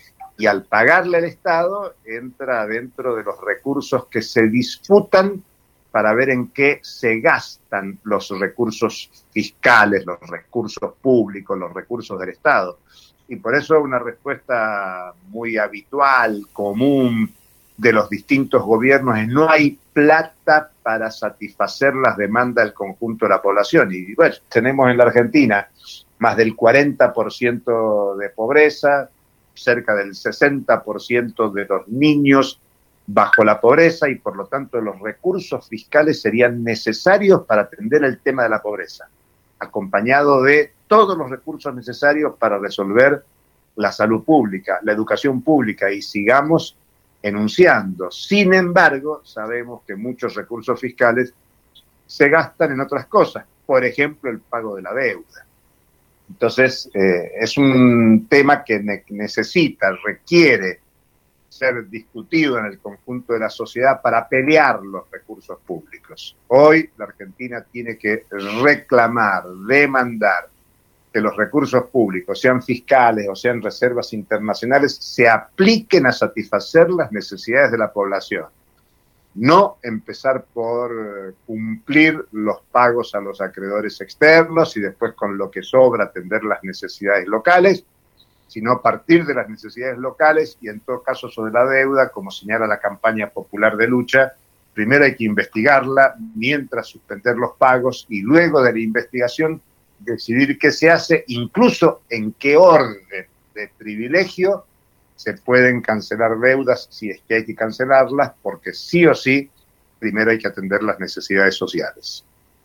Y al pagarle al Estado, entra dentro de los recursos que se disputan para ver en qué se gastan los recursos fiscales, los recursos públicos, los recursos del Estado. Y por eso una respuesta muy habitual, común, de los distintos gobiernos es no hay plata para satisfacer las demandas del conjunto de la población. Y bueno, tenemos en la Argentina más del cuarenta por ciento de pobreza, cerca del sesenta por ciento de los niños bajo la pobreza y por lo tanto los recursos fiscales serían necesarios para atender el tema de la pobreza, acompañado de todos los recursos necesarios para resolver la salud pública, la educación pública y sigamos enunciando. Sin embargo, sabemos que muchos recursos fiscales se gastan en otras cosas, por ejemplo, el pago de la deuda. Entonces, eh, es un tema que ne- necesita, requiere ser discutido en el conjunto de la sociedad para pelear los recursos públicos. Hoy la Argentina tiene que reclamar, demandar que los recursos públicos, sean fiscales o sean reservas internacionales, se apliquen a satisfacer las necesidades de la población. No empezar por cumplir los pagos a los acreedores externos y después con lo que sobra atender las necesidades locales, sino partir de las necesidades locales y en todo caso sobre la deuda, como señala la campaña popular de lucha, primero hay que investigarla mientras suspender los pagos y luego de la investigación decidir qué se hace, incluso en qué orden de privilegio se pueden cancelar deudas si es que hay que cancelarlas, porque sí o sí, primero hay que atender las necesidades sociales.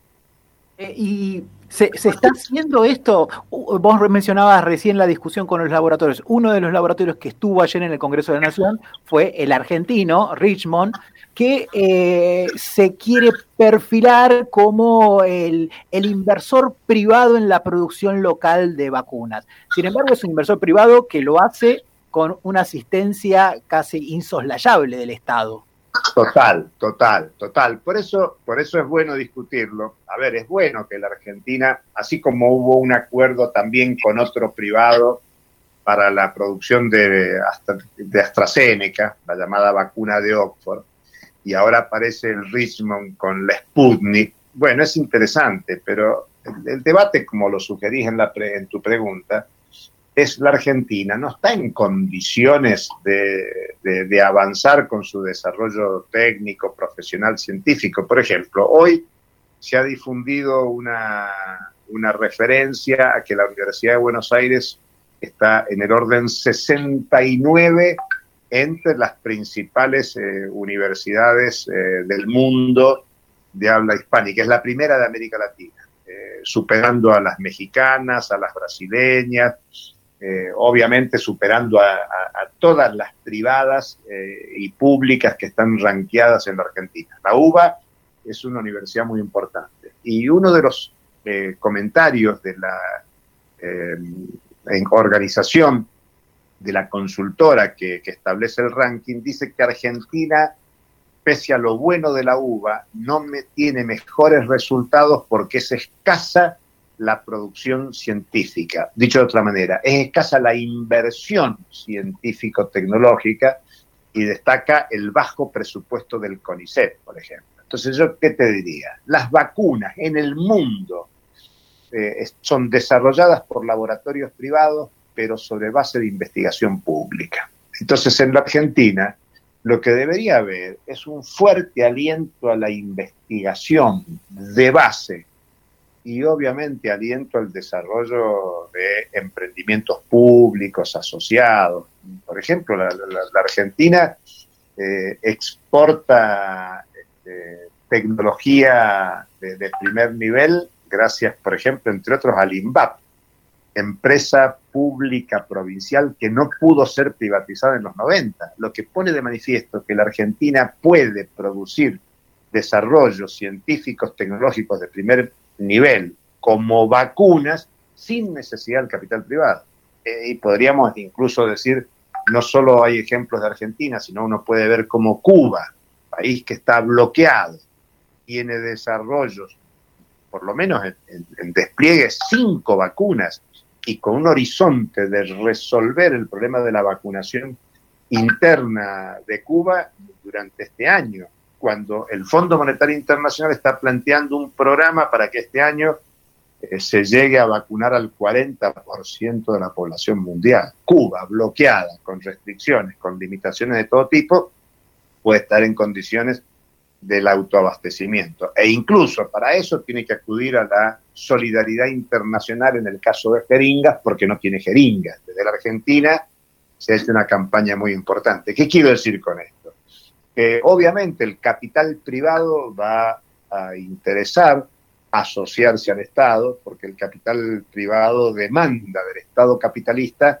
Eh, y se, se está haciendo esto, uh, vos mencionabas recién la discusión con los laboratorios. Uno de los laboratorios que estuvo ayer en el Congreso de la Nación fue el argentino, Richmond, que eh, se quiere perfilar como el, el inversor privado en la producción local de vacunas. Sin embargo, es un inversor privado que lo hace con una asistencia casi insoslayable del Estado. Total, total, total. Por eso, por eso es bueno discutirlo. A ver, es bueno que la Argentina, así como hubo un acuerdo también con otro privado para la producción de, de AstraZeneca, la llamada vacuna de Oxford, y ahora aparece el Richmond con la Sputnik. Bueno, es interesante, pero el, el debate, como lo sugerís en, la pre, en tu pregunta, es la Argentina no está en condiciones de, de, de avanzar con su desarrollo técnico, profesional, científico. Por ejemplo, hoy se ha difundido una, una referencia a que la Universidad de Buenos Aires está en el orden sesenta y nueve entre las principales eh, universidades eh, del mundo de habla hispánica. Es la primera de América Latina, eh, superando a las mexicanas, a las brasileñas, Eh, obviamente superando a, a, a todas las privadas eh, y públicas que están ranqueadas en la Argentina. La UBA es una universidad muy importante. Y uno de los eh, comentarios de la eh, en organización de la consultora que, que establece el ranking dice que Argentina, pese a lo bueno de la UBA, no me, tiene mejores resultados porque es escasa la producción científica. Dicho de otra manera, es escasa la inversión científico-tecnológica y destaca el bajo presupuesto del CONICET, por ejemplo. Entonces, ¿yo qué te diría? Las vacunas en el mundo eh, son desarrolladas por laboratorios privados, pero sobre base de investigación pública. Entonces, en la Argentina, lo que debería haber es un fuerte aliento a la investigación de base y obviamente aliento al desarrollo de emprendimientos públicos asociados. Por ejemplo, la, la, la Argentina eh, exporta eh, tecnología de, de primer nivel gracias, por ejemplo, entre otros, al INVAP, empresa pública provincial que no pudo ser privatizada en los noventa, lo que pone de manifiesto que la Argentina puede producir desarrollos científicos, tecnológicos de primer nivel, como vacunas, sin necesidad del capital privado. Eh, y podríamos incluso decir, no solo hay ejemplos de Argentina, sino uno puede ver como Cuba, país que está bloqueado, tiene desarrollos, por lo menos en, en, en despliegue, cinco vacunas, y con un horizonte de resolver el problema de la vacunación interna de Cuba durante este año, cuando el Fondo Monetario Internacional está planteando un programa para que este año eh, se llegue a vacunar al cuarenta por ciento de la población mundial. Cuba, bloqueada, con restricciones, con limitaciones de todo tipo, puede estar en condiciones del autoabastecimiento. E incluso para eso tiene que acudir a la solidaridad internacional en el caso de jeringas, porque no tiene jeringas. Desde la Argentina se ha hecho una campaña muy importante. ¿Qué quiero decir con esto? Que obviamente el capital privado va a interesar asociarse al Estado, porque el capital privado demanda del Estado capitalista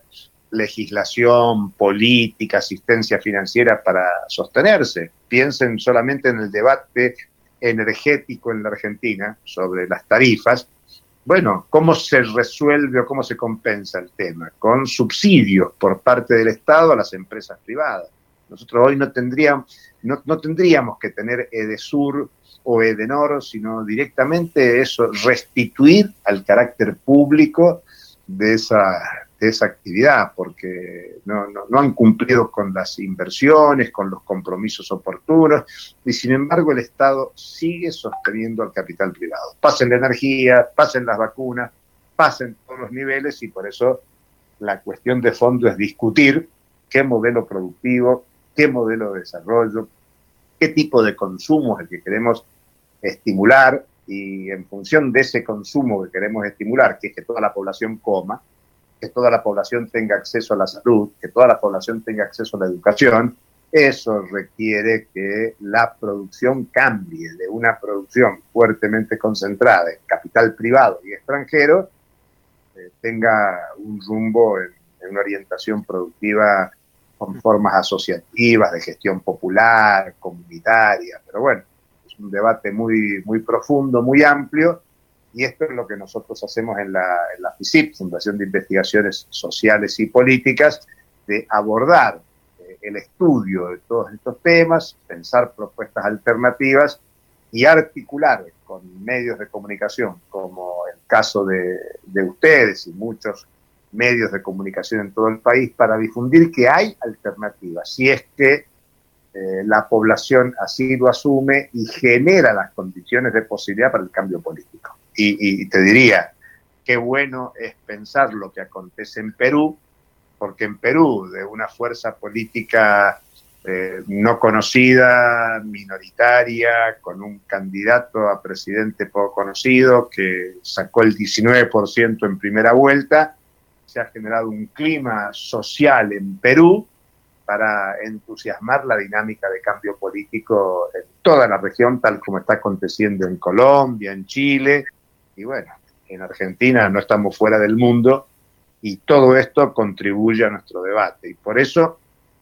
legislación, política, asistencia financiera para sostenerse. Piensen solamente en el debate energético en la Argentina sobre las tarifas. Bueno, ¿cómo se resuelve o cómo se compensa el tema? Con subsidios por parte del Estado a las empresas privadas. Nosotros hoy no tendríamos, no, no tendríamos que tener Edesur o Edenor, sino directamente eso, restituir al carácter público de esa, de esa actividad, porque no, no, no han cumplido con las inversiones, con los compromisos oportunos, y sin embargo el Estado sigue sosteniendo al capital privado. Pasen la energía, pasen las vacunas, pasen todos los niveles, y por eso la cuestión de fondo es discutir qué modelo productivo, qué modelo de desarrollo, qué tipo de consumo es el que queremos estimular, y en función de ese consumo que queremos estimular, que es que toda la población coma, que toda la población tenga acceso a la salud, que toda la población tenga acceso a la educación, eso requiere que la producción cambie de una producción fuertemente concentrada en capital privado y extranjero, eh, tenga un rumbo en, en una orientación productiva con formas asociativas, de gestión popular, comunitaria. Pero bueno, es un debate muy, muy profundo, muy amplio, y esto es lo que nosotros hacemos en la, en la FICIP, Fundación de Investigaciones Sociales y Políticas, de abordar eh, el estudio de todos estos temas, pensar propuestas alternativas y articular con medios de comunicación, como el caso de, de ustedes y muchos medios de comunicación en todo el país, para difundir que hay alternativas, si es que eh, la población así lo asume y genera las condiciones de posibilidad para el cambio político. Y, y te diría, qué bueno es pensar lo que acontece en Perú, porque en Perú, de una fuerza política eh, no conocida, minoritaria, con un candidato a presidente poco conocido que sacó el diecinueve por ciento en primera vuelta, se ha generado un clima social en Perú para entusiasmar la dinámica de cambio político en toda la región, tal como está aconteciendo en Colombia, en Chile, y bueno, en Argentina no estamos fuera del mundo, y todo esto contribuye a nuestro debate. Y por eso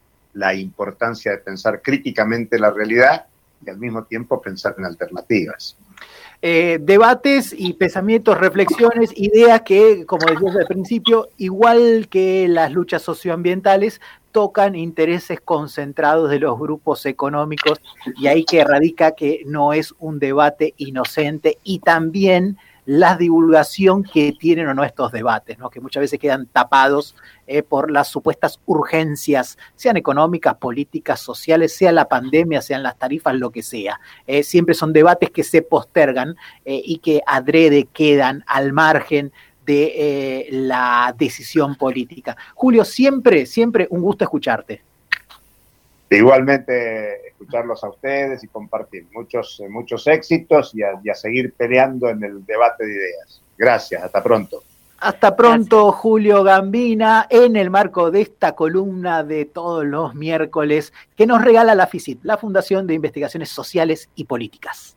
la importancia de pensar críticamente la realidad y al mismo tiempo pensar en alternativas. Eh, debates y pensamientos, reflexiones, ideas que, como decías al principio, igual que las luchas socioambientales, tocan intereses concentrados de los grupos económicos, y ahí que radica que no es un debate inocente, y también la divulgación que tienen o no estos debates, ¿no? Que muchas veces quedan tapados eh, por las supuestas urgencias, sean económicas, políticas, sociales, sea la pandemia, sean las tarifas, lo que sea. Eh, siempre son debates que se postergan eh, y que adrede quedan al margen de eh, la decisión política. Julio, siempre, siempre un gusto escucharte. Igualmente escucharlos a ustedes y compartir muchos, muchos éxitos y a, y a seguir peleando en el debate de ideas. Gracias, hasta pronto. Hasta pronto, gracias. Julio Gambina, en el marco de esta columna de todos los miércoles que nos regala la FICIP, la Fundación de Investigaciones Sociales y Políticas.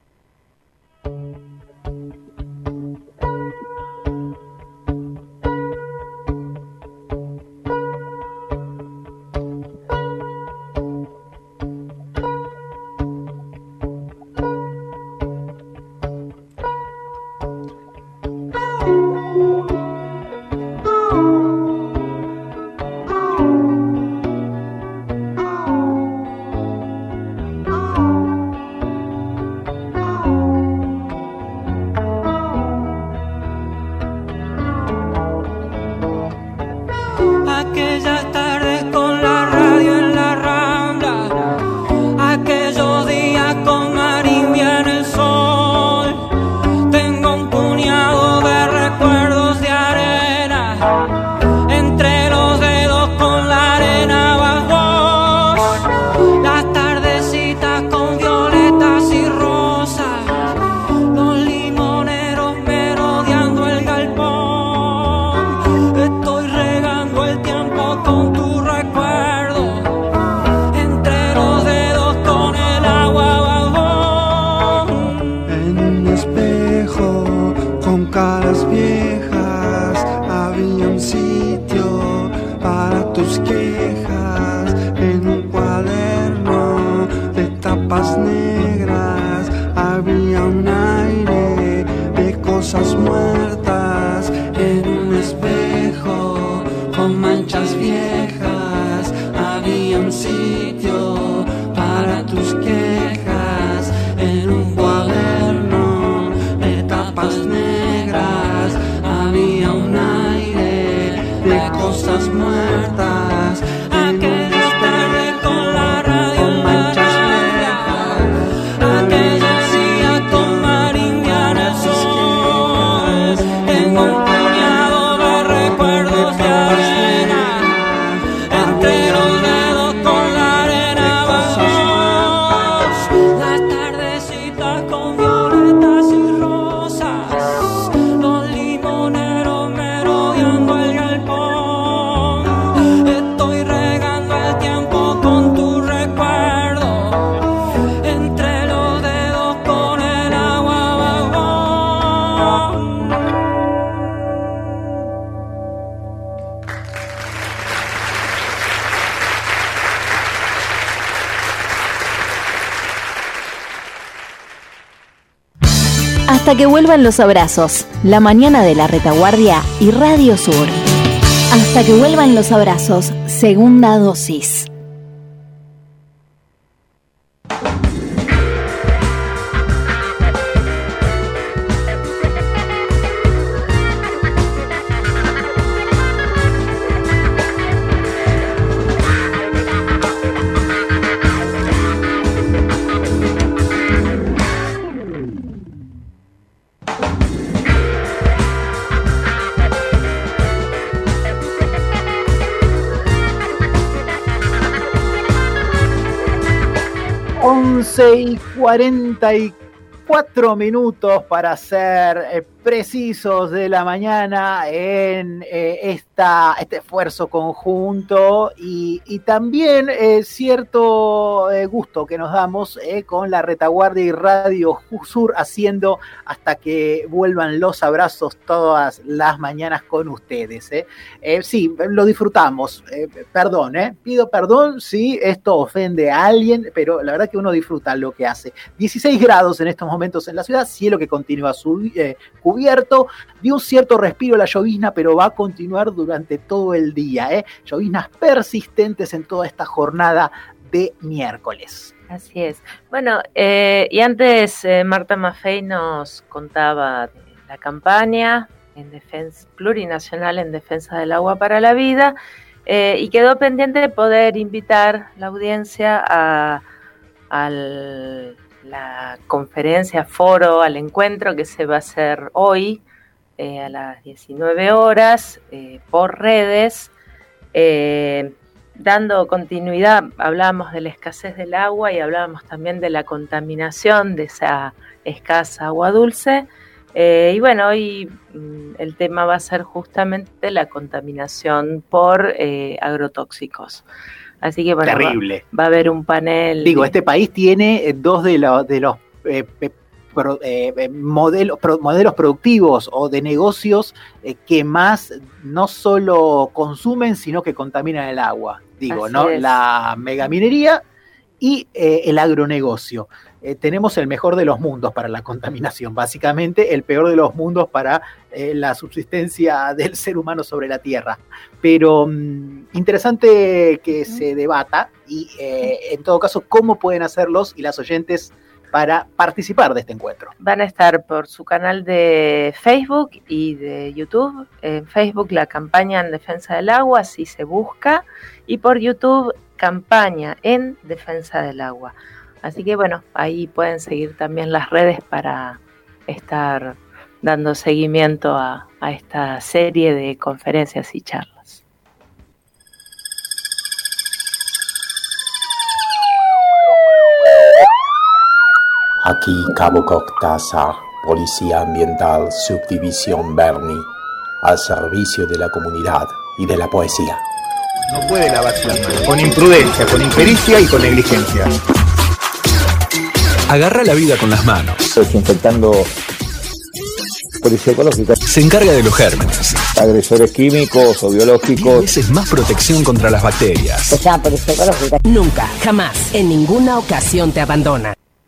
Hasta que vuelvan los abrazos, la mañana de la retaguardia y Radio Sur. Hasta que vuelvan los abrazos, segunda dosis. once y cuarenta y cuatro minutos para ser eh, precisos de la mañana en eh, esta, este esfuerzo conjunto y, y también eh, cierto eh, gusto que nos damos eh, con la retaguardia y Radio Sur haciendo hasta que vuelvan los abrazos todas las mañanas con ustedes. Eh. Eh, sí, lo disfrutamos, eh, perdón, eh, pido perdón si esto ofende a alguien, pero la verdad que uno disfruta lo que hace. dieciséis grados en estos momentos en la ciudad, cielo que continúa sub, eh, cubierto, dio un cierto respiro la llovizna, pero va a continuar durante todo el día, ¿eh? Lloviznas persistentes en toda esta jornada de miércoles. Así es. Bueno, eh, y antes eh, Marta Maffei nos contaba de la campaña en defensa, plurinacional en defensa del agua para la vida, eh, y quedó pendiente de poder invitar la audiencia a, a la conferencia, foro, al encuentro que se va a hacer hoy eh, a las diecinueve horas eh, por redes, eh, dando continuidad. Hablábamos de la escasez del agua y hablábamos también de la contaminación de esa escasa agua dulce. Eh, y bueno, hoy mm, el tema va a ser justamente la contaminación por eh, agrotóxicos. Así que bueno, terrible. Va, va a haber un panel. Digo, este país tiene dos de los de los eh, pro, eh, modelos pro, modelos productivos o de negocios eh, que más no solo consumen, sino que contaminan el agua. Digo, Así ¿no? es. La megaminería y eh, el agronegocio. Eh, tenemos el mejor de los mundos para la contaminación, básicamente el peor de los mundos para eh, la subsistencia del ser humano sobre la Tierra. Pero mmm, interesante que se debata y eh, en todo caso, ¿cómo pueden hacer los y las oyentes para participar de este encuentro? Van a estar por su canal de Facebook y de YouTube. En Facebook, la campaña en defensa del agua, así se busca, y por YouTube, campaña en defensa del agua. Así que bueno, ahí pueden seguir también las redes para estar dando seguimiento a, a esta serie de conferencias y charlas. Aquí Cabo Cortázar, Policía Ambiental, Subdivisión Berni, al servicio de la comunidad y de la poesía. No puede lavarse las manos, con imprudencia, con impericia y con negligencia. Agarra la vida con las manos. Desinfectando policía ecológica. Se encarga de los gérmenes. Agresores químicos o biológicos. Diez veces más protección contra las bacterias. Se llama policía ecológica. Nunca, jamás, en ninguna ocasión te abandona.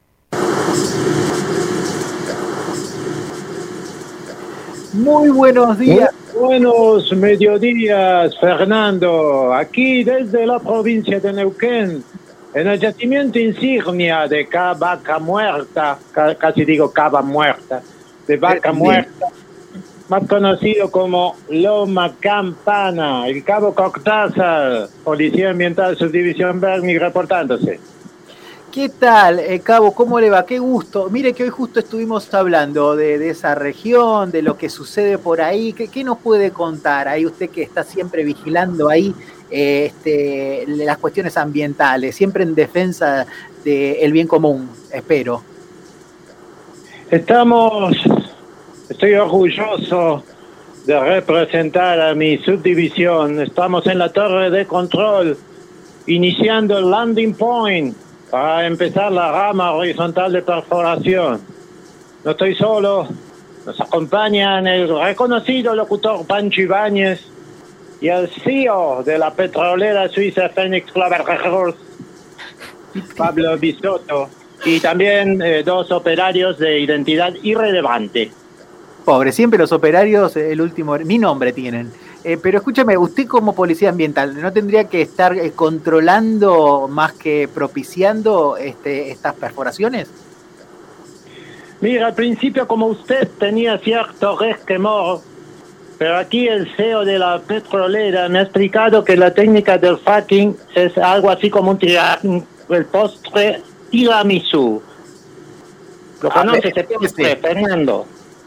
Muy buenos días. Buenos mediodías, Fernando. Aquí desde la provincia de Neuquén, en el yacimiento insignia de Vaca Muerta, casi digo Cava Muerta, de Vaca Muerta, más conocido como Loma Campana, el Cabo Cortázar, Policía Ambiental Subdivisión Berni, reportándose. ¿Qué tal, eh, Cabo? ¿Cómo le va? Qué gusto. Mire que hoy justo estuvimos hablando de, de esa región, de lo que sucede por ahí. ¿Qué, qué nos puede contar ahí usted que está siempre vigilando ahí eh, este, las cuestiones ambientales, siempre en defensa del bien común, espero? Estamos, estoy orgulloso de representar a mi subdivisión. Estamos en la torre de control, iniciando el landing point para empezar la rama horizontal de perforación. No estoy solo, nos acompañan el reconocido locutor Pancho Ibáñez y el C E O de la petrolera suiza Phoenix Clover Records, Pablo Bisotto, y también eh, dos operarios de identidad irrelevante. Pobre, siempre los operarios, el último, ni nombre tienen. Eh, pero escúchame, usted como policía ambiental, ¿no tendría que estar eh, controlando más que propiciando este, estas perforaciones? Mira, al principio como usted tenía cierto resquemor, pero aquí el C E O de la petrolera me ha explicado que la técnica del fracking es algo así como un tira, el postre tiramisú. ¿Lo conoce ese postre, Fernando?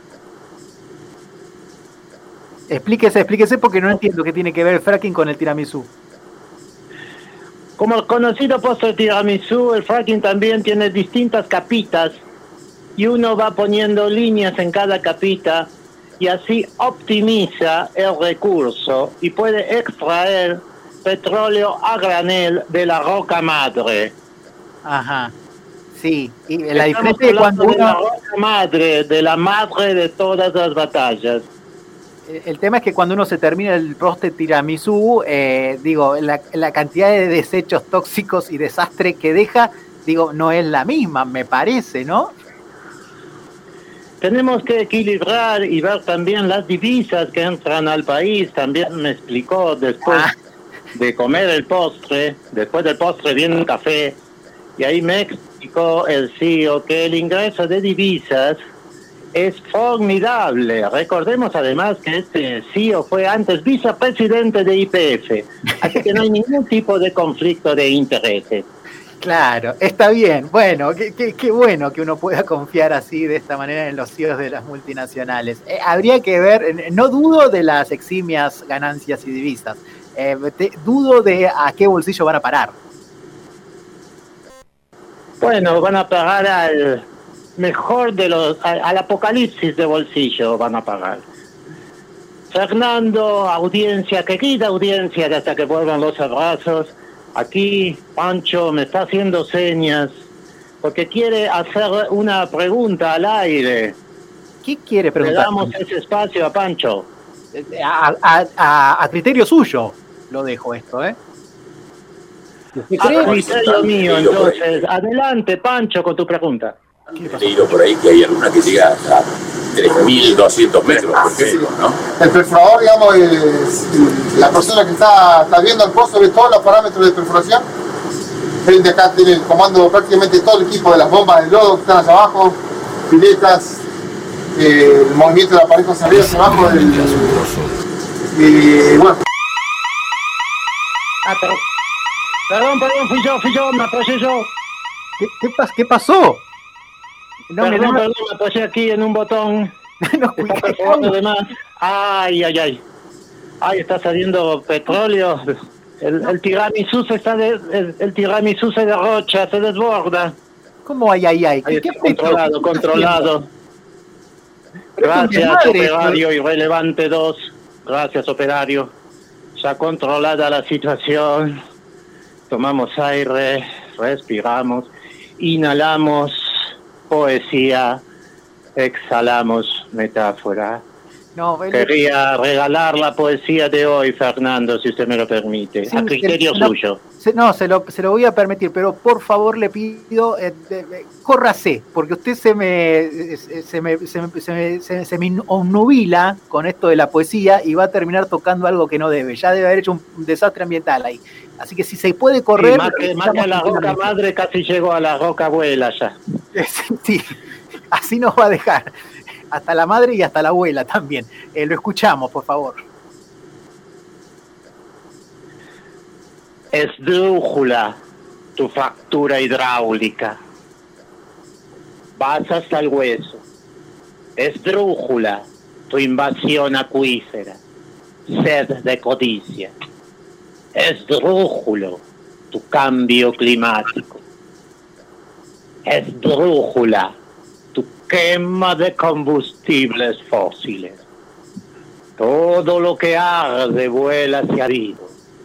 Explíquese, explíquese porque no entiendo qué tiene que ver el fracking con el tiramisú. Como el conocido postre tiramisú, el fracking también tiene distintas capitas y uno va poniendo líneas en cada capita y así optimiza el recurso y puede extraer petróleo a granel de la roca madre. Ajá, sí. Y la Estamos diferencia es cuando hablando de la uno... roca madre, de la madre de todas las batallas. El tema es que cuando uno se termina el postre tiramisú, eh, digo, la, la cantidad de desechos tóxicos y desastre que deja, digo, no es la misma, me parece, ¿no? Tenemos que equilibrar y ver también las divisas que entran al país. También me explicó después ah. de comer el postre, después del postre viene un café, y ahí me explicó el C E O que el ingreso de divisas es formidable. Recordemos además que este C E O fue antes vicepresidente de Y P F, así que no hay ningún tipo de conflicto de intereses. Claro, está bien. Bueno, qué, qué, qué bueno que uno pueda confiar así, de esta manera, en los C E Os de las multinacionales. Eh, habría que ver, no dudo de las eximias ganancias y divisas, eh, te, dudo de a qué bolsillo van a parar. Bueno, van a pagar al mejor de los, al, al apocalipsis de bolsillo van a pagar. Fernando, audiencia, querida audiencia de Hasta que vuelvan los abrazos, aquí Pancho me está haciendo señas porque quiere hacer una pregunta al aire. ¿Qué quiere preguntar? Le damos ese espacio a Pancho. A, a, a, a criterio suyo lo dejo esto, ¿eh? A criterio mío, entonces. Adelante, Pancho, con tu pregunta. He leído por ahí que hay alguna que llega a tres mil doscientos metros, por ejemplo, ¿no? El perforador, digamos, es, la persona que está, está viendo el pozo ve todos los parámetros de perforación. Frente acá tiene el comando prácticamente todo el equipo de las bombas de lodo que están hacia abajo, piletas, eh, el movimiento de la pared hacia arriba, hacia abajo. Del, y bueno. Ah, perdón. Perdón, perdón, fui yo, fui yo, me apoyé yo. ¿Qué, qué, pas qué pasó? No, perdón, me, no, perdón, me apoyé aquí en un botón. No, está perforando de más. Ay, ay, ay. Ay, está saliendo petróleo. El, el tiramisú se está de, el, el tiramisú se derrocha, se desborda. ¿Cómo ay, ay, ay? ¿Qué, ¿Qué controlado, ¿Qué controlado. Gracias, operario irrelevante dos. Gracias, operario. Ya controlada la situación. Tomamos aire, respiramos, inhalamos poesía, exhalamos metáfora. No, el... Quería regalar la poesía de hoy, Fernando, si usted me lo permite, sí, a criterio se, suyo. Se, no, se lo, se lo voy a permitir, pero por favor le pido, eh, de, de, córrase, porque usted se me, se me, se me, se me, se, se me obnubila con esto de la poesía y va a terminar tocando algo que no debe. Ya debe haber hecho un, un desastre ambiental ahí. Así que si se puede correr... Sí, más que, más que a la roca madre, casi llegó a la roca abuela ya. Sí, así nos va a dejar. Hasta la madre y hasta la abuela también. Eh, lo escuchamos, por favor. Esdrújula tu fractura hidráulica. Vas hasta el hueso. Esdrújula tu invasión acuífera. Sed de codicia. Esdrújulo tu cambio climático. Esdrújula tu quema de combustibles fósiles. Todo lo que arde vuela hacia arriba.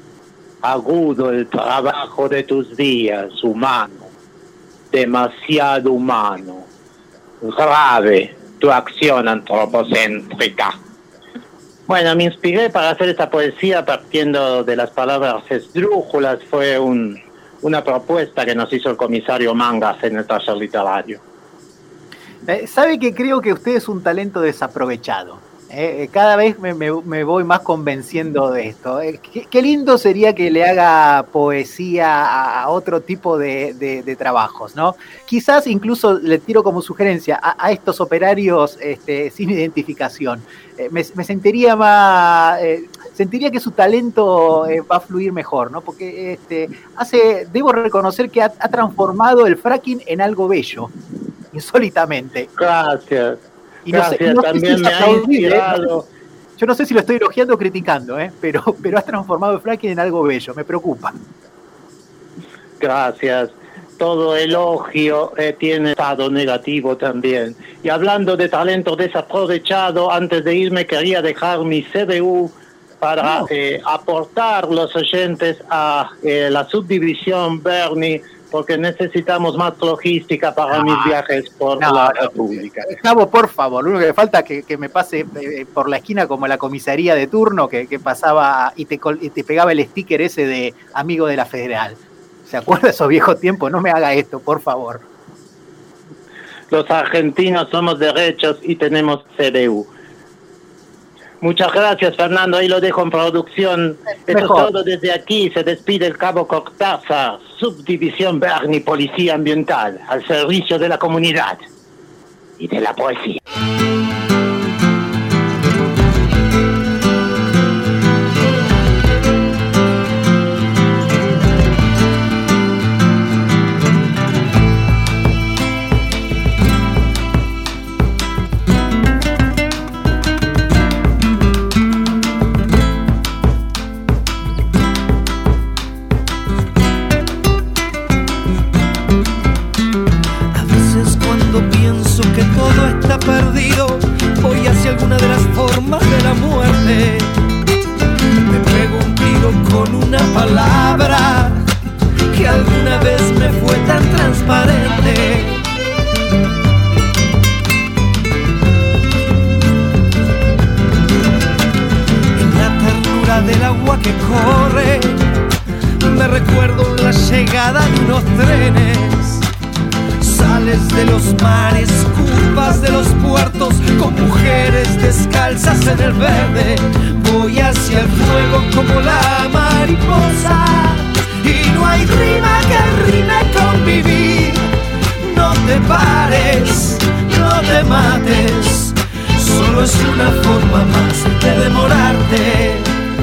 Agudo el trabajo de tus días, humano. Demasiado humano. Grave tu acción antropocéntrica. Bueno, me inspiré para hacer esta poesía partiendo de las palabras esdrújulas. Fue un, una propuesta que nos hizo el comisario Mangas en el taller literario. Eh, ¿Sabe que creo que usted es un talento desaprovechado? Eh, cada vez me, me, me voy más convenciendo de esto. Eh, qué, qué lindo sería que le haga poesía a, a otro tipo de, de, de trabajos, ¿no? Quizás incluso le tiro como sugerencia a, a estos operarios este, sin identificación. Eh, me, me sentiría más... Eh, sentiría que su talento eh, va a fluir mejor, ¿no? Porque este, hace, debo reconocer que ha, ha transformado el fracking en algo bello, insólitamente. Gracias. Y no Gracias, sé, no también sé si me ha inspirado. ¿eh? Yo no sé si lo estoy elogiando o criticando, ¿eh? pero, pero has transformado el fracking en algo bello, me preocupa. Gracias. Todo elogio eh, tiene estado negativo también. Y hablando de talento desaprovechado, antes de irme quería dejar mi C B U para no. eh, aportar los oyentes a eh, la subdivisión Bernie, porque necesitamos más logística para ah, mis viajes por no, la República. Gabo, por favor, lo único que falta es que, que me pase eh, por la esquina como la comisaría de turno, que, que pasaba y te, y te pegaba el sticker ese de amigo de la Federal. ¿Se acuerda de esos viejos tiempos? No me haga esto, por favor. Los argentinos somos derechos y tenemos C D U. Muchas gracias, Fernando. Ahí lo dejo en producción. Esto es todo desde aquí. Se despide el cabo Cortázar, subdivisión Bernie, Policía Ambiental, al servicio de la comunidad. y de la poesía. Perdido, voy hacia alguna de las formas de la muerte. Me pego un tiro con una palabra que alguna vez me fue tan transparente. En la ternura del agua que corre, me recuerdo la llegada de unos trenes. Sales de los mares, curvas de los puertos, con mujeres descalzas en el verde. Voy hacia el fuego como la mariposa, y no hay rima que rime con vivir. No te pares, no te mates, solo es una forma más de demorarte.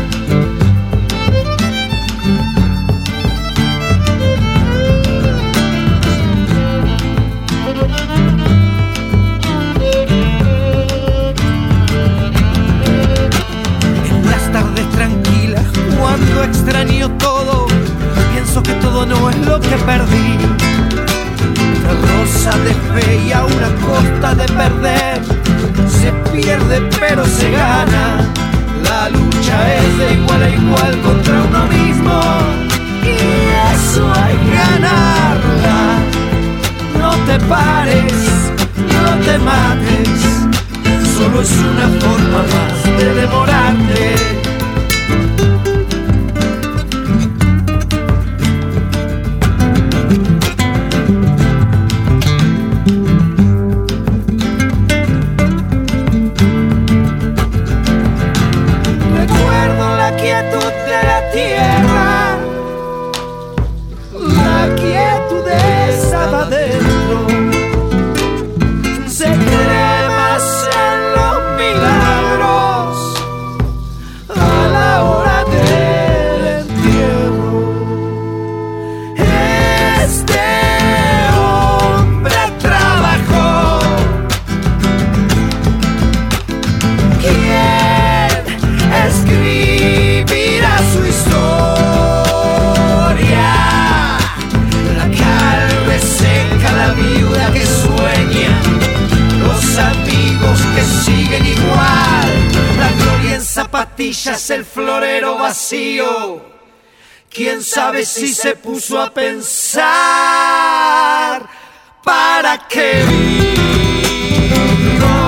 Cuando extraño todo, pienso que todo no es lo que perdí. Una rosa de fe y a una costa de perder. Se pierde pero se gana. La lucha es de igual a igual contra uno mismo, y eso hay que ganarla. No te pares, no te mates, solo es una forma más de demorarte. Tierra, la quietud estaba dentro. Se cree más en los milagros a la hora del entierro. Este hombre trabajó. ¿Quién escribirá su historia? La cal reseca, la viuda que sueña, los amigos que siguen igual, la gloria en zapatillas, el florero vacío. Quién sabe si se puso a pensar para qué vivo.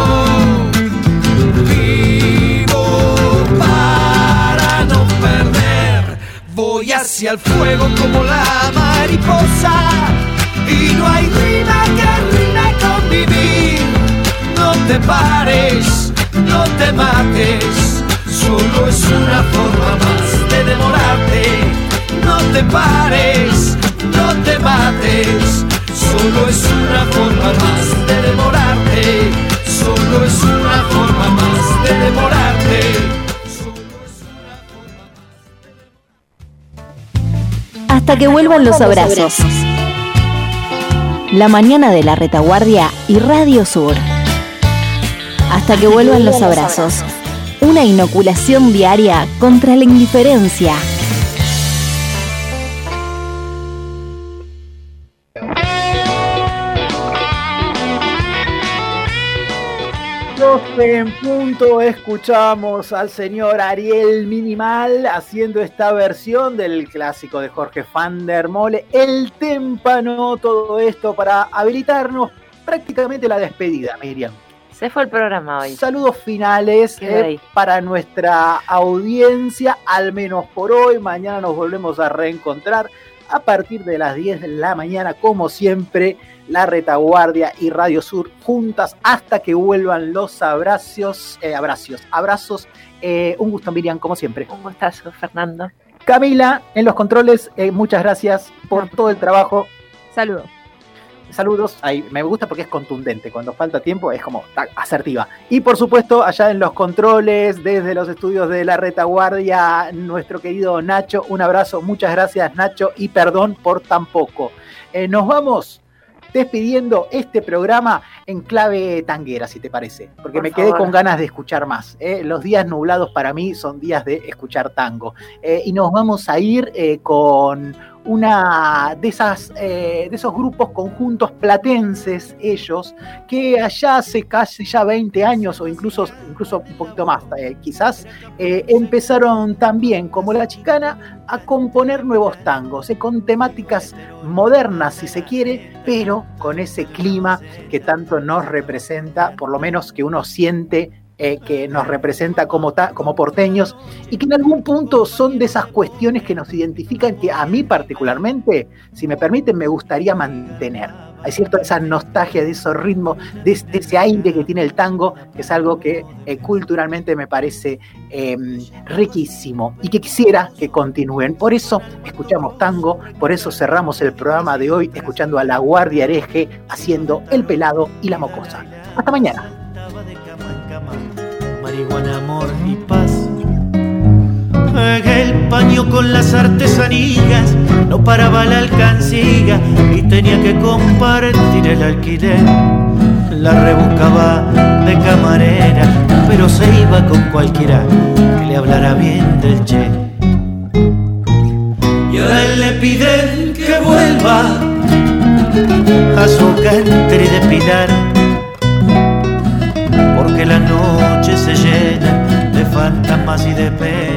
Voy hacia el fuego como la mariposa, y no hay rima que rime con vivir. No te pares, no te mates, solo es una forma más de demorarte. No te pares, no te mates, solo es una forma más de demorarte. Solo es una forma más de demorarte. Hasta que vuelvan los abrazos. La mañana de la retaguardia y Radio Sur. Hasta que vuelvan los abrazos. Una inoculación diaria contra la indiferencia. doce en punto, escuchamos al señor Ariel Minimal haciendo esta versión del clásico de Jorge van der Mole, El Témpano. Todo esto para habilitarnos prácticamente la despedida, Miriam. Se fue el programa hoy. Saludos finales eh, para nuestra audiencia, al menos por hoy. Mañana nos volvemos a reencontrar a partir de las diez de la mañana, como siempre. La Retaguardia y Radio Sur juntas hasta que vuelvan los abrazos, eh, abrazos, abrazos. Eh, un gusto, Miriam, como siempre. Un gustazo, Fernando. Camila, en los controles, eh, muchas gracias por todo el trabajo. Saludos. saludos. Ahí me gusta porque es contundente. Cuando falta tiempo es como tac, asertiva. Y por supuesto, allá en los controles, desde los estudios de La Retaguardia, nuestro querido Nacho. Un abrazo, muchas gracias, Nacho, y perdón por tan poco. Eh, nos vamos despidiendo este programa en clave tanguera, si te parece, porque Por me quedé favor. con ganas de escuchar más. ¿eh? Los días nublados para mí son días de escuchar tango. Eh, y nos vamos a ir eh, con una de esas eh, de esos grupos conjuntos platenses, ellos, que allá hace casi ya veinte años o incluso, incluso un poquito más, eh, quizás, eh, empezaron también, como La Chicana, a componer nuevos tangos, eh, con temáticas modernas, si se quiere, pero con ese clima que tanto nos representa, por lo menos que uno siente Eh, que nos representa como, ta, como porteños, y que en algún punto son de esas cuestiones que nos identifican, que a mí particularmente, si me permiten, me gustaría mantener. Hay cierta esa nostalgia de esos ritmos, de, de ese aire que tiene el tango, que es algo que eh, culturalmente me parece eh, riquísimo y que quisiera que continúen. Por eso escuchamos tango, por eso cerramos el programa de hoy escuchando a La Guardia Hereje haciendo El Pelado y La Mocosa. Hasta mañana. Marihuana, amor y paz. El paño con las artesanías, no paraba la alcancía y tenía que compartir el alquiler. La rebuscaba de camarera, pero se iba con cualquiera que le hablara bien del Che. Y ahora le piden que vuelva a su country de Pilar, porque la noche se llena de fantasmas y de penas.